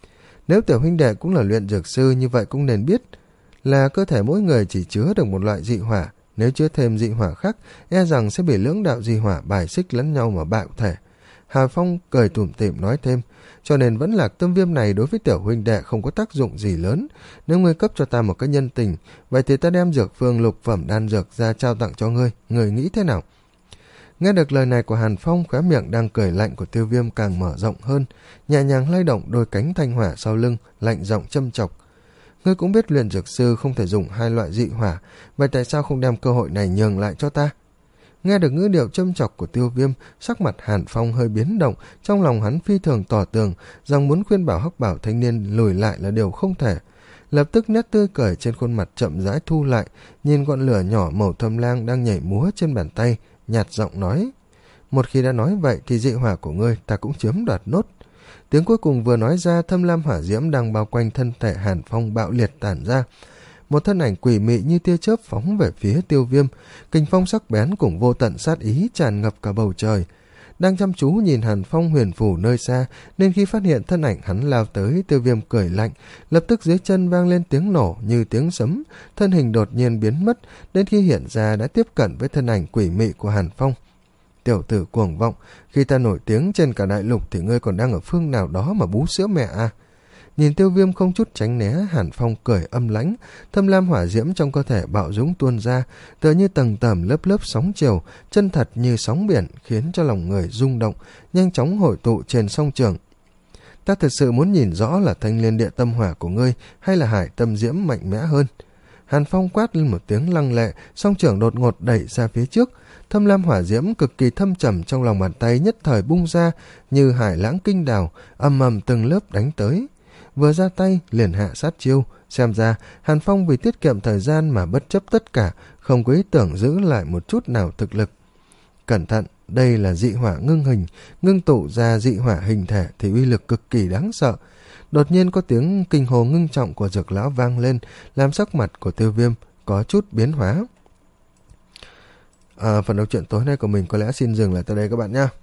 Nếu tiểu huynh đệ cũng là luyện dược sư, như vậy cũng nên biết là cơ thể mỗi người chỉ chứa được một loại dị hỏa, nếu chứa thêm dị hỏa khác, e rằng sẽ bị lưỡng đạo dị hỏa bài xích lẫn nhau mà bạo thể. Hà Phong cười tủm tỉm nói thêm: "Cho nên Vẫn Lạc Tâm Viêm này đối với tiểu huynh đệ không có tác dụng gì lớn. Nếu ngươi cấp cho ta một cái nhân tình, vậy thì ta đem dược phương lục phẩm đan dược ra trao tặng cho ngươi, ngươi nghĩ thế nào?" Nghe được lời này của Hàn Phong, khóe miệng đang cười lạnh của Tiêu Viêm càng mở rộng hơn, nhẹ nhàng lay động đôi cánh thanh hỏa sau lưng, lạnh giọng châm chọc: "Ngươi cũng biết luyện dược sư không thể dùng hai loại dị hỏa, vậy tại sao không đem cơ hội này nhường lại cho ta?" Nghe được ngữ điệu châm chọc của Tiêu Viêm, sắc mặt Hàn Phong hơi biến động, trong lòng hắn phi thường tỏ tường rằng muốn khuyên bảo hắc bảo thanh niên lùi lại là điều không thể. Lập tức nét tươi cười trên khuôn mặt chậm rãi thu lại, nhìn ngọn lửa nhỏ màu thâm lam đang nhảy múa trên bàn tay, nhạt giọng nói: "Một khi đã nói vậy thì dị hỏa của ngươi ta cũng chiếm đoạt nốt." Tiếng cuối cùng vừa nói ra, thâm lam hỏa diễm đang bao quanh thân thể Hàn Phong bạo liệt tản ra. Một thân ảnh quỷ mị như tia chớp phóng về phía Tiêu Viêm, kình phong sắc bén cùng vô tận sát ý tràn ngập cả bầu trời. Đang chăm chú nhìn Hàn Phong huyền phù nơi xa, nên khi phát hiện thân ảnh hắn lao tới, Tiêu Viêm cười lạnh, lập tức dưới chân vang lên tiếng nổ như tiếng sấm, thân hình đột nhiên biến mất, đến khi hiện ra đã tiếp cận với thân ảnh quỷ mị của Hàn Phong. "Tiểu tử cuồng vọng, khi ta nổi tiếng trên cả đại lục thì ngươi còn đang ở phương nào đó mà bú sữa mẹ à?" Nhìn Tiêu Viêm không chút tránh né, Hàn Phong cười âm lãnh, thâm lam hỏa diễm trong cơ thể bạo dũng tuôn ra, tựa như tầng tầng lớp lớp sóng chiều, chân thật như sóng biển, khiến cho lòng người rung động, nhanh chóng hội tụ trên song trường. "Ta thật sự muốn nhìn rõ là thanh liên địa tâm hỏa của ngươi hay là hải tâm diễm mạnh mẽ hơn." Hàn Phong quát lên một tiếng lăng lệ, song trường đột ngột đẩy ra phía trước, thâm lam hỏa diễm cực kỳ thâm trầm trong lòng bàn tay nhất thời bung ra như hải lãng kinh đào, ầm ầm từng lớp đánh tới. Vừa ra tay liền hạ sát chiêu, xem ra Hàn Phong vì tiết kiệm thời gian mà bất chấp tất cả, không có ý tưởng giữ lại một chút nào thực lực. Cẩn thận, đây là dị hỏa ngưng hình, ngưng tụ ra dị hỏa hình thể thì uy lực cực kỳ đáng sợ. Đột nhiên có tiếng kinh hồ ngưng trọng của Dược lão vang lên, làm sắc mặt của Tiêu Viêm có chút biến hóa. À, phần đọc truyện tối nay của mình có lẽ xin dừng lại tại đây các bạn nhé.